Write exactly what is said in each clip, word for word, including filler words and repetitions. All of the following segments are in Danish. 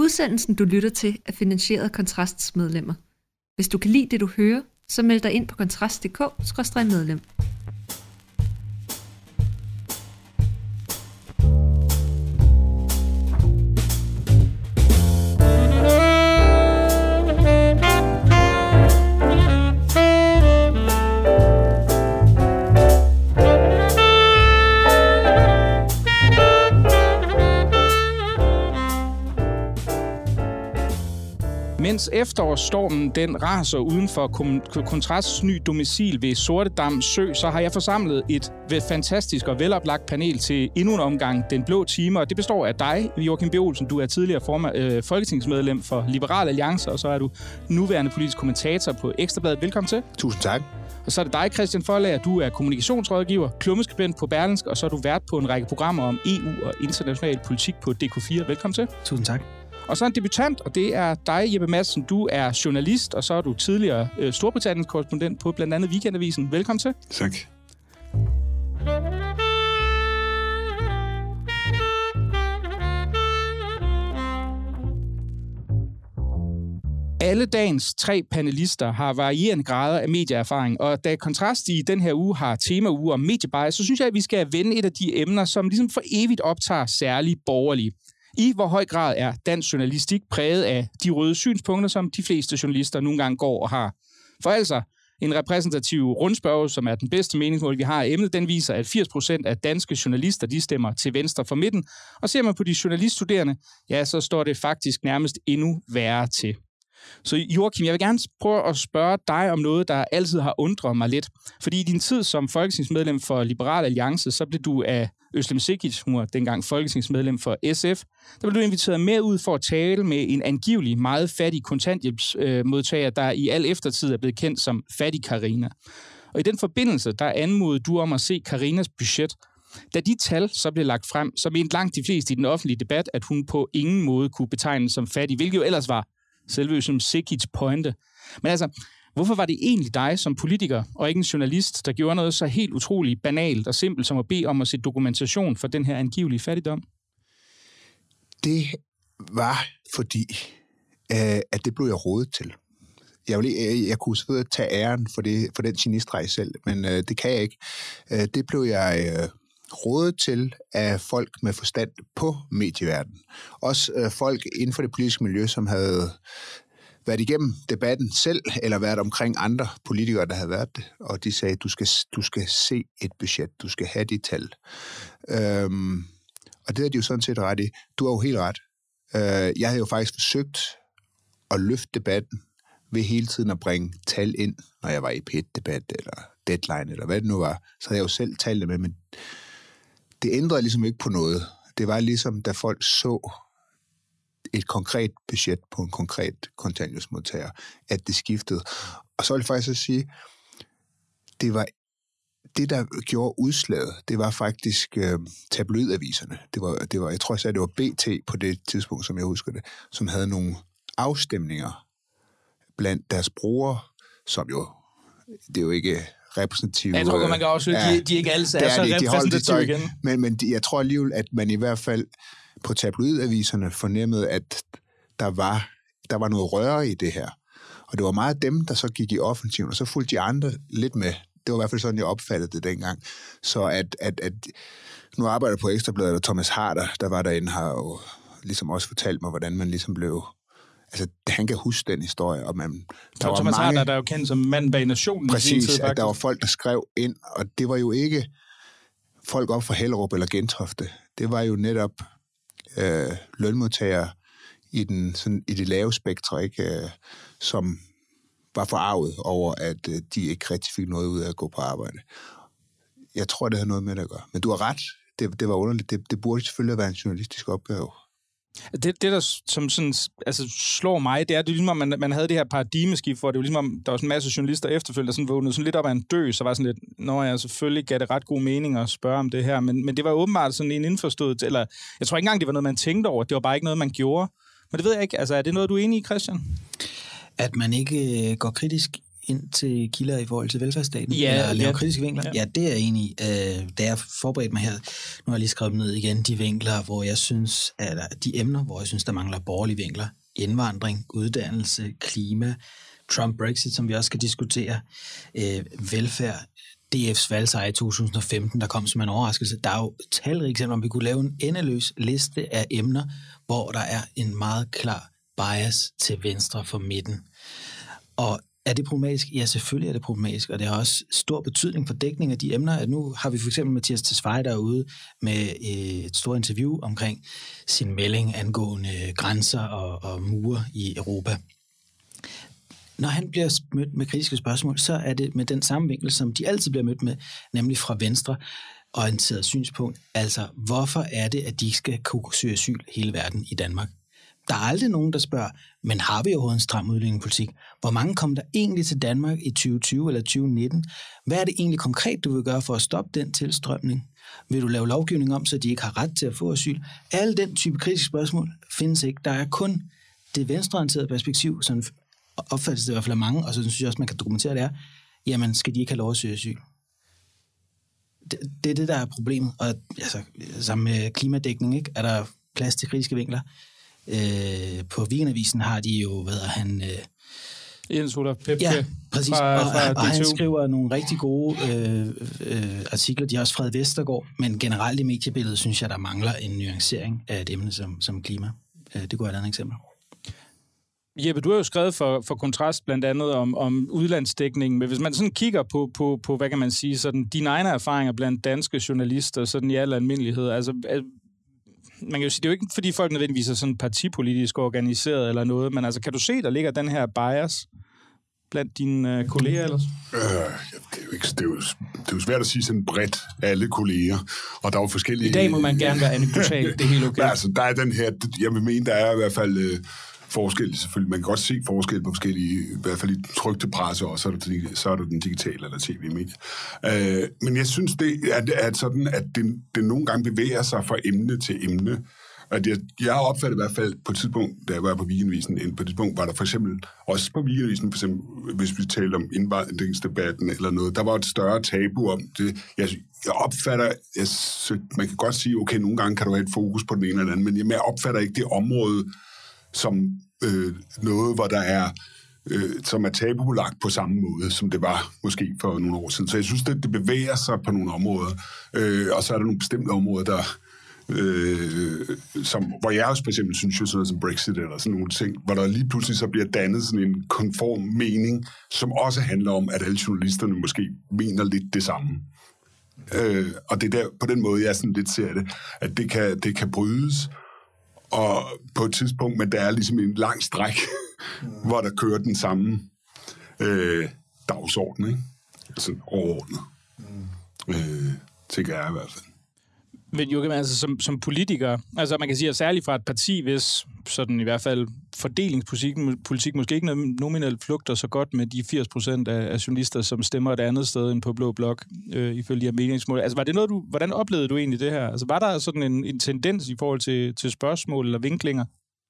Udsendelsen, du lytter til, er finansieret af Kontrasts medlemmer. Hvis du kan lide det, du hører, så meld dig ind på kontrast punktum d k skråstreg medlem. Mens efterårsstormen den raser uden for Kontrasts ny domicil ved Sortedam Sø, så har jeg forsamlet et fantastisk og veloplagt panel til endnu en omgang Den Blå Time, og det består af dig, Joachim B. Olsen. Du er tidligere form- øh, folketingsmedlem for Liberal Alliance, og så er du nuværende politisk kommentator på Ekstra Bladet. Velkommen til. Tusind tak. Og så er det dig, Christian Forlager. Du er kommunikationsrådgiver, klummeskribent på Berlingske, og så er du vært på en række programmer om E U og international politik på D K fire. Velkommen til. Tusind tak. Og så en debutant, og det er dig, Jeppe Madsen. Du er journalist, og så er du tidligere øh, Storbritanniens korrespondent på blandt andet Weekendavisen. Velkommen til. Tak. Alle dagens tre panelister har varierende grader af medieerfaring, og da Kontrast i den her uge har temauge om mediebias, så synes jeg, at vi skal vende et af de emner, som ligesom for evigt optager særligt borgerlige. I hvor høj grad er dansk journalistik præget af de røde synspunkter, som de fleste journalister nogle gange går og har. For altså, en repræsentativ rundspørge, som er den bedste meningsmål, vi har af emnet, den viser, at firs procent af danske journalister, de stemmer til venstre for midten. Og ser man på de journaliststuderende, ja, så står det faktisk nærmest endnu værre til. Så Joachim, jeg vil gerne prøve at spørge dig om noget, der altid har undret mig lidt. Fordi i din tid som folketingsmedlem for Liberal Alliance, så blev du af Özlem Cekic, hun var dengang folketingsmedlem for S F, der blev du inviteret med ud for at tale med en angivelig meget fattig kontanthjælpsmodtager, der i al eftertid er blevet kendt som Fattig Karina. Og i den forbindelse, der anmodede du om at se Karinas budget. Da de tal så blev lagt frem, så mente langt de fleste i den offentlige debat, at hun på ingen måde kunne betegnes som fattig, hvilket jo ellers var selve som Cekic pointe. Men altså, hvorfor var det egentlig dig som politiker og ikke en journalist, der gjorde noget så helt utroligt banalt og simpelt som at bede om at se dokumentation for den her angivelige fattigdom? Det var fordi, øh, at det blev jeg rådet til. Jeg, vil, jeg, jeg kunne selvfølgelig tage æren for, det, for den genistreg selv, men øh, det kan jeg ikke. Øh, det blev jeg øh, rådet til af folk med forstand på medieverdenen. Også øh, folk inden for det politiske miljø, som havde været igennem debatten selv, eller været omkring andre politikere, der havde været det, og de sagde, du skal, du skal se et budget, du skal have de tal. Øhm, og det er de jo sådan set ret i. Du har jo helt ret. Øh, jeg havde jo faktisk forsøgt at løfte debatten ved hele tiden at bringe tal ind, når jeg var i P et-debat, eller Deadline, eller hvad det nu var. Så havde jeg jo selv talt med, men det ændrede ligesom ikke på noget. Det var ligesom, da folk så et konkret budget på en konkret kontanthjælpsmodtager, at det skiftede. Og så vil jeg faktisk også sige, det var det, der gjorde udslaget, det var faktisk øh, tabloidaviserne. Det var, det var, jeg tror, jeg sagde, det var B T på det tidspunkt, som jeg husker det, som havde nogle afstemninger blandt deres brugere, som jo, det er jo ikke repræsentative. Jeg tror, man kan også ja, de, de ikke alle er, er så de, repræsentative de igen. Men, men de, jeg tror alligevel, at man i hvert fald på tabloidaviserne fornemmede, at der var, der var noget røre i det her. Og det var meget dem, der så gik i offensiven, og så fulgte de andre lidt med. Det var i hvert fald sådan, jeg opfattede det dengang. Så at, at, at nu arbejder på Ekstra Bladet, og Thomas Harder, der var derinde, har jo ligesom også fortalt mig, hvordan man ligesom blev. Altså, han kan huske den historie. Og man, der var Thomas mange, Harder, der er jo kendt som manden bag Nationen. Præcis, tid, at der var folk, der skrev ind, og det var jo ikke folk op fra Hellerup eller Gentofte. Det var jo netop øh, lønmodtagere i, den, sådan, i det lave spektre, ikke, øh, som var forarvet over, at øh, de ikke rigtig fik noget ud af at gå på arbejde. Jeg tror, det havde noget med det at gøre. Men du har ret. Det, det var underligt. Det, det burde selvfølgelig være en journalistisk opgave. Det, det der som sådan, altså, slår mig, det er, det er ligesom, man, man havde det her paradigmeskift, hvor det var ligesom, der var sådan en masse journalister efterfølgende, der sådan vågnede sådan lidt op af en dø, så var sådan lidt, nå ja, selvfølgelig gav det ret god mening at spørge om det her, men, men det var åbenbart sådan en indforstået, eller jeg tror ikke engang, det var noget, man tænkte over, det var bare ikke noget, man gjorde. Men det ved jeg ikke, altså er det noget, du er enig i, Christian? At man ikke går kritisk ind til kilder i forhold til velfærdsstaten? Ja, eller lave ja. kritiske vinkler? Ja. ja, det er jeg enig i. Øh, da jeg forberedte mig her, nu har jeg lige skrevet ned igen, de vinkler, hvor jeg synes, at de emner, hvor jeg synes, der mangler borgerlige vinkler. Indvandring, uddannelse, klima, Trump-Brexit, som vi også skal diskutere, øh, velfærd, D F's valgsejr i to tusind og femten, der kom som en overraskelse. Der er jo talrige eksempler, om vi kunne lave en endeløs liste af emner, hvor der er en meget klar bias til venstre for midten. Og er det problematisk? Ja, selvfølgelig er det problematisk, og det har også stor betydning for dækning af de emner. At nu har vi for eksempel Mathias Tesfaye derude med et stort interview omkring sin melding angående grænser og, og mure i Europa. Når han bliver mødt med kritiske spørgsmål, så er det med den samme vinkel, som de altid bliver mødt med, nemlig fra venstre orienteret synspunkt. Altså, hvorfor er det, at de ikke skal kunne søge asyl hele verden i Danmark? Der er aldrig nogen, der spørger, men har vi overhovedet en stram udlændingepolitik? Hvor mange kom der egentlig til Danmark i tyve tyve eller tyve nitten? Hvad er det egentlig konkret, du vil gøre for at stoppe den tilstrømning? Vil du lave lovgivning om, så de ikke har ret til at få asyl? Alle den type kritiske spørgsmål findes ikke. Der er kun det venstreorienterede perspektiv, som opfattes det i hvert fald af mange, og så synes jeg også, man kan dokumentere det er, jamen skal de ikke have lov at søge asyl? Det, det er det, der er problemet. Og altså, sammen med klimadækning, ikke, er der plads til kritiske vinkler. Øh, på Weekendavisen har de jo, hvad han... Øh, Jens Olaf Pepke. Ja, præcis. Fra, og, fra og han skriver nogle rigtig gode øh, øh, artikler. De har også Fred Vestergaard, men generelt i mediebilledet synes jeg, der mangler en nuancering af et emne som, som klima. Øh, det kunne være et andet eksempel. Jeppe, du har jo skrevet for, for Kontrast blandt andet om, om udlandsdækningen, men hvis man sådan kigger på, på, på, hvad kan man sige, sådan dine egne erfaringer blandt danske journalister, sådan i al almindelighed, altså man kan jo sige, det er jo ikke, fordi folk nødvendigvis er sådan partipolitisk organiseret eller noget, men altså kan du se, der ligger den her bias blandt dine øh, kolleger ellers? Øh, det, er jo ikke, det, er jo, det er jo svært at sige sådan bredt alle kolleger, og der er jo forskellige... I dag må man gerne være anekdotal, det er helt okay. Altså, der er den her, jeg vil mene, der er i hvert fald... Øh, forskel, selvfølgelig. Man kan godt se forskel på forskellige, i hvert fald i trykte presse, og så er der, så er der den digitale eller tv-medie. Øh, men jeg synes, det er, at sådan, at det, det nogle gange bevæger sig fra emne til emne. At jeg, jeg har opfattet i hvert fald på et tidspunkt, da jeg var på Weekendavisen, på et tidspunkt var der for eksempel, også på Weekendavisen, for eksempel, hvis vi taler om indvandringsdebatten eller noget, der var et større tabu om det. Jeg, jeg opfatter, jeg, man kan godt sige, okay, nogle gange kan du have et fokus på den ene eller anden, men jeg opfatter ikke det område, som øh, noget, hvor der er, øh, som er tabubelagt på samme måde, som det var måske for nogle år siden. Så jeg synes, det, det bevæger sig på nogle områder, øh, og så er der nogle bestemte områder, der, øh, som, hvor jeg også for eksempel synes, jo sådan noget som Brexit eller sådan nogle ting, hvor der lige pludselig så bliver dannet sådan en konform mening, som også handler om, at alle journalisterne måske mener lidt det samme. Øh, og det er der, på den måde, jeg sådan lidt ser det, at det kan, det kan brydes, og på et tidspunkt, men der er ligesom en lang stræk, mm. hvor der kører den samme øh, dagsorden, ikke? Altså overordnet. Mm. Øh, tænker jeg i hvert fald. Men Joachim, altså som, som politiker, altså man kan sige, at særligt fra et parti, hvis sådan i hvert fald fordelingspolitik politik måske ikke nominelt flugter så godt med de firs procent af, af journalister, som stemmer et andet sted end på Blå Blok, øh, ifølge de her meningsmål. Altså var det noget, du, hvordan oplevede du egentlig det her? Altså var der sådan en, en tendens i forhold til, til spørgsmål eller vinklinger?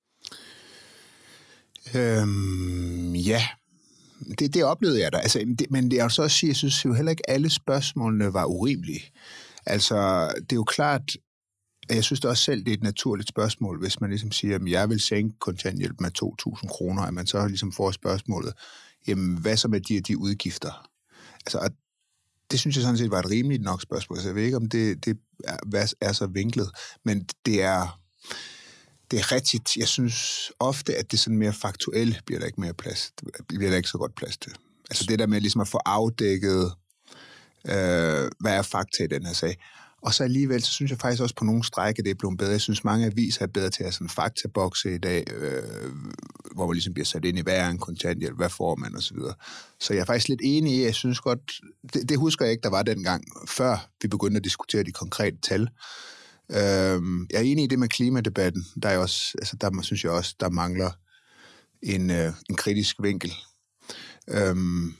Øhm, ja, det, det oplevede jeg da. Altså, det, men det er jo så at sige, jeg synes jo heller ikke, alle spørgsmålene var urimelige. Altså, det er jo klart, jeg synes det også selv, det er et naturligt spørgsmål, hvis man ligesom siger, at jeg vil sænke kontanthjælp med to tusind kroner, at man så ligesom får spørgsmålet, jamen, hvad så med de og de udgifter? Altså, det synes jeg sådan set var et rimeligt nok spørgsmål. Altså, jeg ved ikke, om det, det er, er så vinklet, men det er, det er rigtigt. Jeg synes ofte, at det sådan mere faktuelle bliver der ikke mere plads. Det bliver der ikke så godt plads til. Altså, det der med ligesom at få afdækket, Øh, hvad er fakta i den her sag. Og så alligevel, så synes jeg faktisk også på nogle strække, det er blevet bedre. Jeg synes, mange aviser er bedre til at have sådan en faktabokse i dag, øh, hvor man ligesom bliver sat ind i, hvad er en kontanthjælp, hvad får man, og så videre. Så jeg er faktisk lidt enig i, jeg synes godt, det, det husker jeg ikke, der var dengang, før vi begyndte at diskutere de konkrete tal. Øh, jeg er enig i det med klimadebatten. Der er også, altså der synes jeg også, der mangler en, øh, en kritisk vinkel. Øh,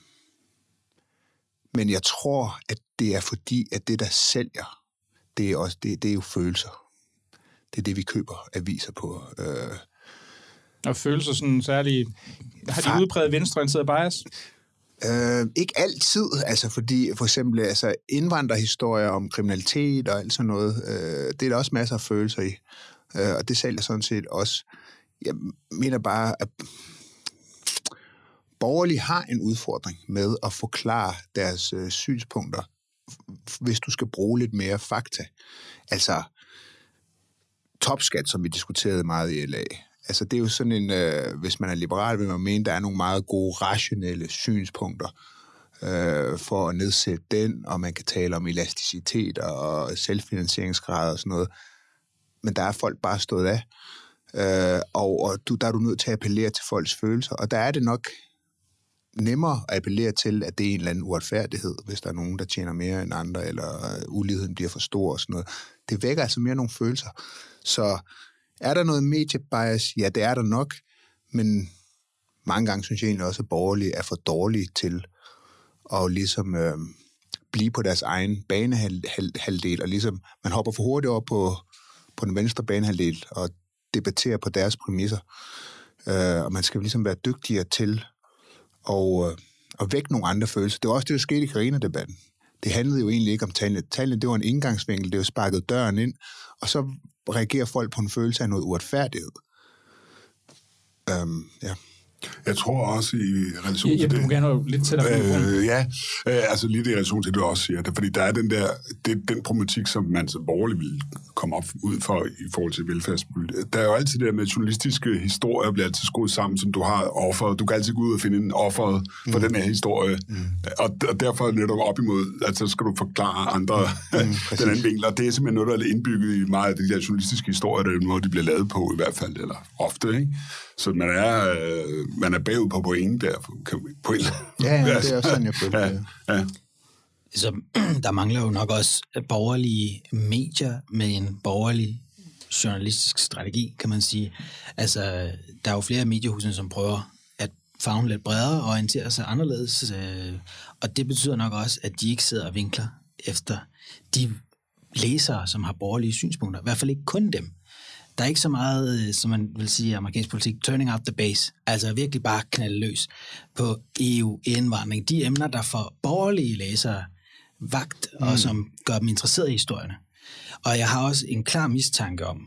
Men jeg tror, at det er fordi, at det, der sælger, det er, også, det, det er jo følelser. Det er det, vi køber aviser på. Øh. Og følelser sådan særligt... Har de udpræget venstreorienteret bias? Øh, ikke altid, altså fordi for eksempel altså indvandrerhistorier om kriminalitet og alt sådan noget, øh, det er der også masser af følelser i, øh, og det sælger sådan set også. Jeg mener bare, at borgerlige har en udfordring med at forklare deres øh, synspunkter, hvis du skal bruge lidt mere fakta. Altså topskat, som vi diskuterede meget i L A. Altså det er jo sådan en, øh, hvis man er liberal, vil man mene, der er nogle meget gode, rationelle synspunkter øh, for at nedsætte den, og man kan tale om elasticitet og selvfinansieringsgrad og sådan noget. Men der er folk bare stået af, øh, og, og du, der er du nødt til at appellere til folks følelser, og der er det nok nemmere at appellere til, at det er en eller anden uretfærdighed, hvis der er nogen, der tjener mere end andre, eller uligheden bliver for stor og sådan noget. Det vækker altså mere nogle følelser. Så er der noget mediebias? Ja, det er der nok, men mange gange synes jeg egentlig også, at borgerlige er for dårlige til at ligesom øh, blive på deres egen banehalvdel, og ligesom man hopper for hurtigt over på, på den venstre banehalvdel og debatterer på deres præmisser. Øh, og man skal ligesom være dygtigere til at, øh, at vække nogle andre følelser. Det var også det, der skete i Carina-debatten. Det handlede jo egentlig ikke om tallene. Tallene, det var en indgangsvinkel, det var sparket døren ind, og så reagerer folk på en følelse af noget uretfærdighed. Um, ja. Jeg tror også i relation ja, til ja, det... Du må gerne have lidt tættere. Øh, ja, øh, altså lidt i relation til det, du også siger. Det, fordi der er den der, det, den problematik, som man så borgerlig vil komme op ud for i forhold til velfærdspolitik. Der er jo altid det der med journalistiske historier, bliver altid skruet sammen, som du har offeret. Du kan altid gå ud og finde en offer for mm. den her historie. Mm. Og, og derfor netop op imod, at så skal du forklare andre mm, den anden vinkel. Og det er simpelthen noget, der er indbygget i meget af de der journalistiske historier, der er noget, de bliver lavet på i hvert fald, eller ofte, ikke? Så man er, øh, man er bagud på pointen der. På en, ja, ja, det er også sådan, jeg føler det. Ja, ja. Så der mangler jo nok også borgerlige medier med en borgerlig journalistisk strategi, kan man sige. Altså, der er jo flere mediehuse, som prøver at favne lidt bredere og orientere sig anderledes. Og det betyder nok også, at de ikke sidder og vinkler efter de læsere, som har borgerlige synspunkter. I hvert fald ikke kun dem. Der er ikke så meget, som man vil sige i amerikansk politik, turning out the base, altså virkelig bare knalde løs på E U, indvandring, de emner, der får borgerlige læsere vagt, mm. og som gør dem interesserede i historierne. Og jeg har også en klar mistanke om,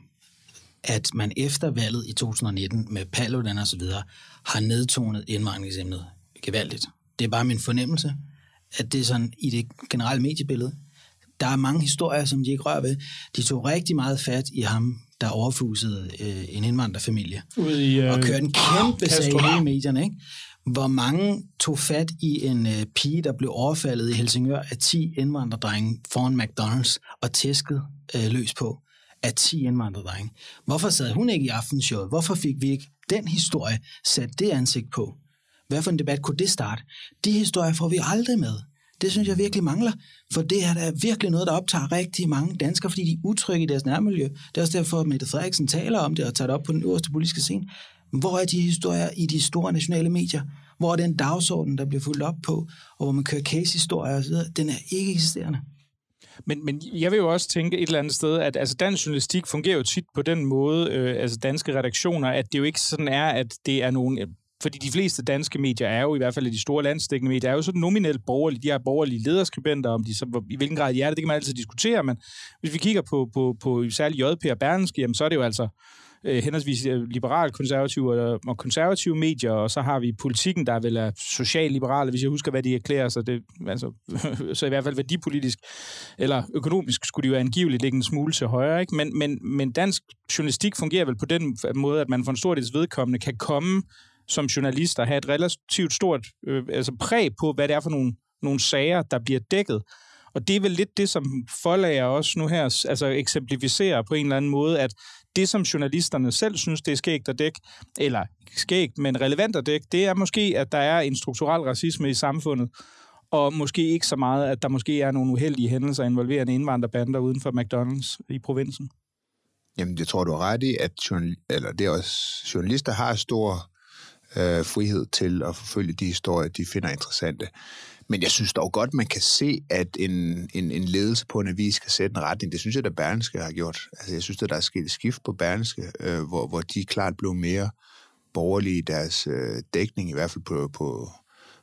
at man efter valget i to tusind nitten med Paludan og så videre, har nedtonet indvandringsemnet gevaldigt. Det er bare min fornemmelse, at det er sådan i det generelle mediebillede. Der er mange historier, som de ikke rører ved. De tog rigtig meget fat i ham, der overfusede øh, en indvandrerfamilie. I, øh, og kørte en kæmpe sag i medierne, ikke? Hvor mange tog fat i en øh, pige, der blev overfaldet i Helsingør af ti indvandrerdrenge foran McDonald's og tæsket øh, løs på af ti indvandrerdrenge. Hvorfor sad hun ikke i aftenshowet? Hvorfor fik vi ikke den historie sat det ansigt på? Hvad for en debat kunne det starte? De historier får vi aldrig med. Det synes jeg virkelig mangler, for det er da virkelig noget, der optager rigtig mange danskere, fordi de er utrygge i deres nærmiljø. Det er også derfor, at Mette Frederiksen taler om det og tager det op på den øverste politiske scene. Hvor er de historier i de store nationale medier? Hvor er den dagsorden, der bliver fulgt op på, og hvor man kører case-historier osv.? Den er ikke eksisterende. Men, men jeg vil jo også tænke et eller andet sted, at altså, dansk journalistik fungerer jo tit på den måde, øh, altså danske redaktioner, at det jo ikke sådan er, at det er nogen... Fordi de fleste danske medier er jo, i hvert fald de store landsdækkende medier, er jo sådan nominelt borgerlige. De har borgerlige lederskribenter, om de så, i hvilken grad de er det, det kan man altid diskutere, men hvis vi kigger på, på, på særligt J P og Berlingske, jamen, så er det jo altså øh, henholdsvis liberal-konservative og, og konservative medier, og så har vi Politikken, der vel er social-liberale, hvis jeg husker, hvad de erklærer sig. Det, altså, så i hvert fald værdipolitisk eller økonomisk skulle de jo angiveligt ligge en smule til højre, ikke? Men, men, men dansk journalistik fungerer vel på den måde, at man for en stor dels vedkommende kan komme som journalist og have et relativt stort øh, altså præg på, hvad det er for nogle, nogle sager, der bliver dækket. Og det er vel lidt det, som forlager også nu her altså eksemplificerer på en eller anden måde, at det, som journalisterne selv synes, det er skægt at dække, eller skægt, men relevant at dække, det er måske, at der er en strukturel racisme i samfundet, og måske ikke så meget, at der måske er nogle uheldige hændelser involverende indvandrerbander uden for McDonald's i provinsen. Jamen, jeg tror, du har ret i, at journal- eller det er også, journalister har stor øh, frihed til at forfølge de historier, de finder interessante. Men jeg synes dog godt, man kan se, at en, en, en ledelse på en avis kan sætte en retning. Det synes jeg, at Berlingske har gjort. Altså, jeg synes, at der er sket et skift på Berlingske, øh, hvor, hvor de klart blev mere borgerlige i deres øh, dækning, i hvert fald på, på,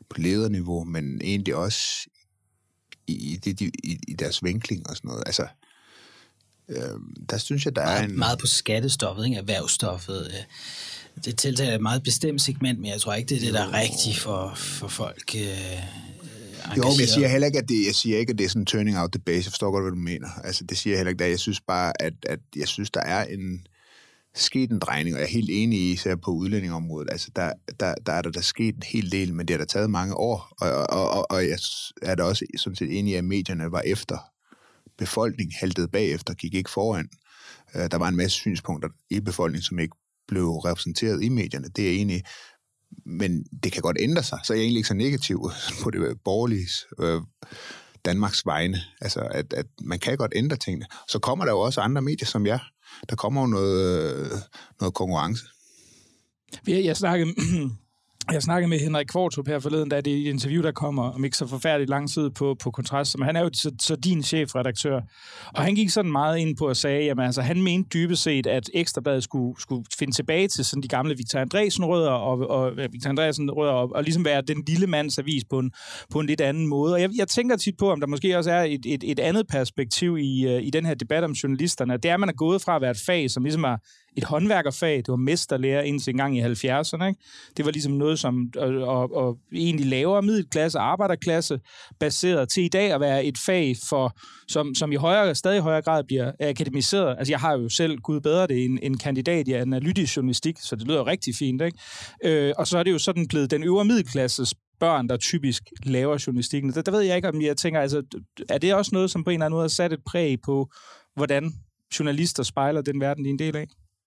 på lederniveau, men egentlig også i, i, i, i, i deres vinkling og sådan noget. Altså, øh, der synes jeg, der meget, er en... Meget på skattestoffet, ikke? Erhvervsstoffet. Det tiltaler et meget bestemt segment, men jeg tror ikke, det er det, der er rigtigt for, for folk... Øh, Jo, men jeg siger heller ikke, at det, jeg siger ikke, at det er sådan turning out the base. Jeg forstår godt, hvad du mener. Altså, det siger jeg heller ikke. Jeg synes bare, at, at jeg synes, der er en sket en drejning, og jeg er helt enig i, især på udlændingområdet. Altså, der, der, der er der, der sket en hel del, men det har der taget mange år. Og, og, og, og jeg er da også sådan set enig i, at medierne var efter befolkningen, haltede bagefter, gik ikke foran. Der var en masse synspunkter i befolkningen, som ikke blev repræsenteret i medierne. Det er jeg enig i. Men det kan godt ændre sig, så er jeg egentlig ikke så negativ på det borgerlige øh, Danmarks vegne. Altså, at, at man kan godt ændre tingene. Så kommer der jo også andre medier som jer. Der kommer jo noget, øh, noget konkurrence. Jeg snakkede, jeg snakkede med Henrik Kvartrup her forleden, da det er et interview, der kommer om ikke så forfærdeligt lang tid på, på Kontrast. Men han er jo så, så din chefredaktør. Og han gik sådan meget ind på at sige, jamen altså, han mente dybest set, at Ekstrabladet skulle, skulle finde tilbage til sådan de gamle Victor Andresen-rødder og, og Victor Andresen-rødder og, og ligesom være den lille mands avis på en, på en lidt anden måde. Og jeg, jeg tænker tit på, om der måske også er et, et, et andet perspektiv i, i den her debat om journalisterne. Det er, at man er gået fra at være et fag, som ligesom er et håndværkerfag. Det var mesterlærer indtil en gang i halvfjerdserne. Ikke? Det var ligesom noget, som og, og, og egentlig lavere middelklasse, arbejderklasse, baseret til i dag at være et fag, for, som, som i højere, stadig højere grad bliver akademiseret. Altså jeg har jo selv, gud bedre det, en, en kandidat i analytisk journalistik, så det lyder rigtig fint. Ikke? Øh, og så er det jo sådan blevet den øvre middelklasses børn, der typisk laver journalistikken. Der, der ved jeg ikke, om jeg tænker, altså, er det også noget, som på en eller anden måde har sat et præg på, hvordan journalister spejler den verden, de er en del af?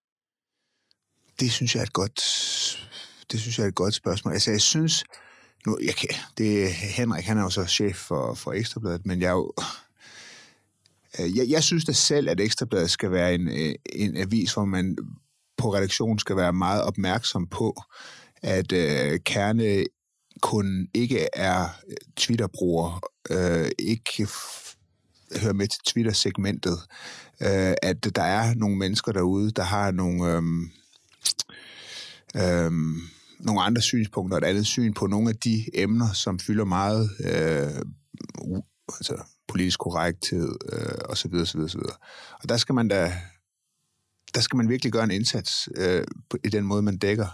Det synes jeg er et godt, det synes jeg er et godt spørgsmål. Altså, jeg synes, nu, jeg kan, det er Henrik, han er jo så chef for, for Ekstrabladet, men jeg er jo, jeg, jeg synes da selv, at Ekstrabladet skal være en, en avis, hvor man på redaktionen skal være meget opmærksom på, at øh, Kerne kun ikke er Twitter-bruger, øh, ikke f- hører med til Twitter-segmentet, øh, at der er nogle mennesker derude, der har nogle... Øh, Øhm, nogle andre synspunkter, et andet syn på nogle af de emner, som fylder meget øh, u- altså politisk korrekthed øh, og så videre, så videre, så videre. Og der skal man da der skal man virkelig gøre en indsats øh, på, i den måde, man dækker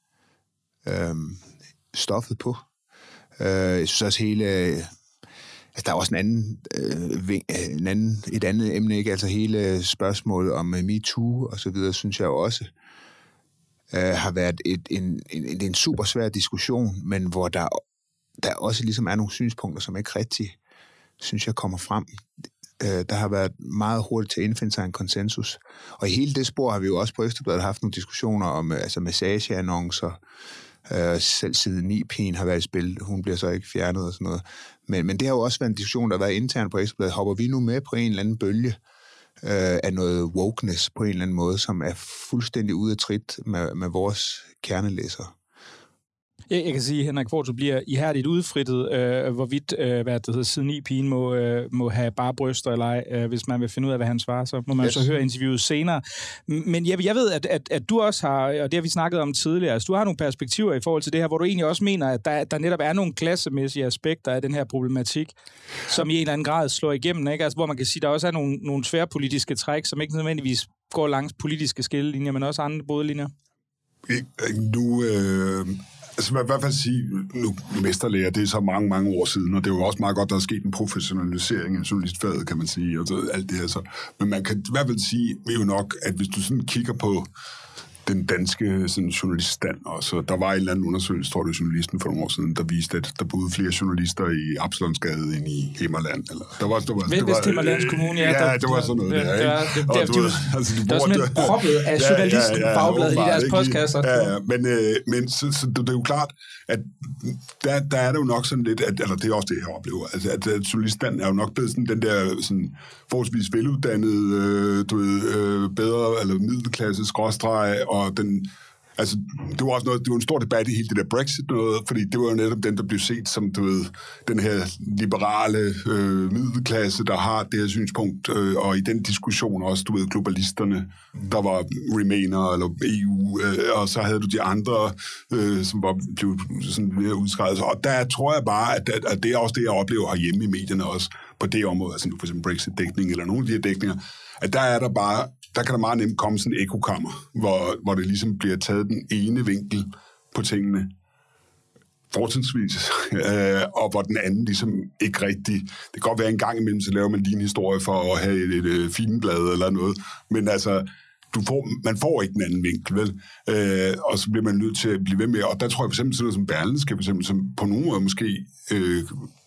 øh, stoffet på. Øh, jeg synes også hele altså der er også en anden, øh, en anden et andet emne, ikke? Altså hele spørgsmålet om MeToo og så videre, synes jeg jo også Uh, har været et, en, en, en, en super svær diskussion, men hvor der, der også ligesom er nogle synspunkter, som ikke rigtig, synes jeg, kommer frem. Uh, der har været meget hurtigt til at indfinde sig en konsensus. Og i hele det spor har vi jo også på Ekstrabladet haft nogle diskussioner om altså massageannoncer. Uh, selv side ni-pigen har været i spil. Hun bliver så ikke fjernet og sådan noget. Men, men det har jo også været en diskussion, der har været internt på Ekstrabladet. Hopper vi nu med på en eller anden bølge af noget wokeness på en eller anden måde, som er fuldstændig ude af trit med, med vores kernelæsere? Jeg, jeg kan sige, at Henrik Kvartrup bliver ihærdigt udfrittet, øh, hvorvidt øh, hvad det hedder, siden i-pigen må, øh, må have bare bryster eller ej. Øh, hvis man vil finde ud af, hvad han svarer, så må man yes. så høre interviewet senere. Men jeg, jeg ved, at, at, at du også har, og det har vi snakket om tidligere, altså du har nogle perspektiver i forhold til det her, hvor du egentlig også mener, at der, der netop er nogle klassemæssige aspekter af den her problematik, som i en eller anden grad slår igennem, ikke? Altså, hvor man kan sige, at der også er nogle, nogle tværpolitiske træk, som ikke nødvendigvis går langs politiske skillelinjer, men også andre bådlinjer. Nu... Øh Altså, jeg vil i hvert fald sige, nu mesterlærer, det er så mange, mange år siden, og det er jo også meget godt, der er sket en professionalisering af journalistfaget, kan man sige, og så alt det her så. Men man kan i hvert fald sige, jo nok, at hvis du sådan kigger på den danske sådan, journaliststand også, der var en eller anden undersøgelse, tror du, journalisten for nogle år siden, der viste, at der boede flere journalister i Absalonsgade end i Himmerland. Eller, der var, der var, Vest, der var, Himmerlands Kommune, ja. Ja, der, det var sådan noget der, ikke? Der, der, der, altså, de der er simpelthen proppet af journalisten-fagbladet ja, ja, ja, i deres postkasser. Ja, ja, men, øh, men så, så det er jo klart, at der, der er det jo nok sådan lidt, at, eller det er også det, jeg oplever, altså, at, at journaliststanden er jo nok blevet sådan den der sådan, forholdsvis veluddannede, øh, du ved, øh, bedre, eller middelklasse skråstreg, og den Altså, det var også noget, det var en stor debat i hele det der Brexit-noget, fordi det var jo netop den, der blev set som, du ved, den her liberale øh, middelklasse, der har det her synspunkt, øh, og i den diskussion også, du ved, globalisterne, der var Remainer eller E U, øh, og så havde du de andre, øh, som var blevet sådan mere udskrevet. Og der tror jeg bare, at, at, at det er også det, jeg oplever herhjemme i medierne også, på det område, altså for eksempel Brexit-dækning, eller nogle af de her dækninger, at der er der bare, der kan der meget nemt komme sådan en ekokammer, hvor, hvor det ligesom bliver taget den ene vinkel på tingene, fortrinsvis, øh, og hvor den anden ligesom ikke rigtig, det kan godt være en gang imellem, så laver man lige en historie for at have et, et, et figenblad eller noget, men altså, du får, man får ikke den anden vinkel, vel? Øh, og så bliver man nødt til at blive ved med, og der tror jeg for eksempel sådan noget som Berlingske, for eksempel, som på nogen måde måske øh,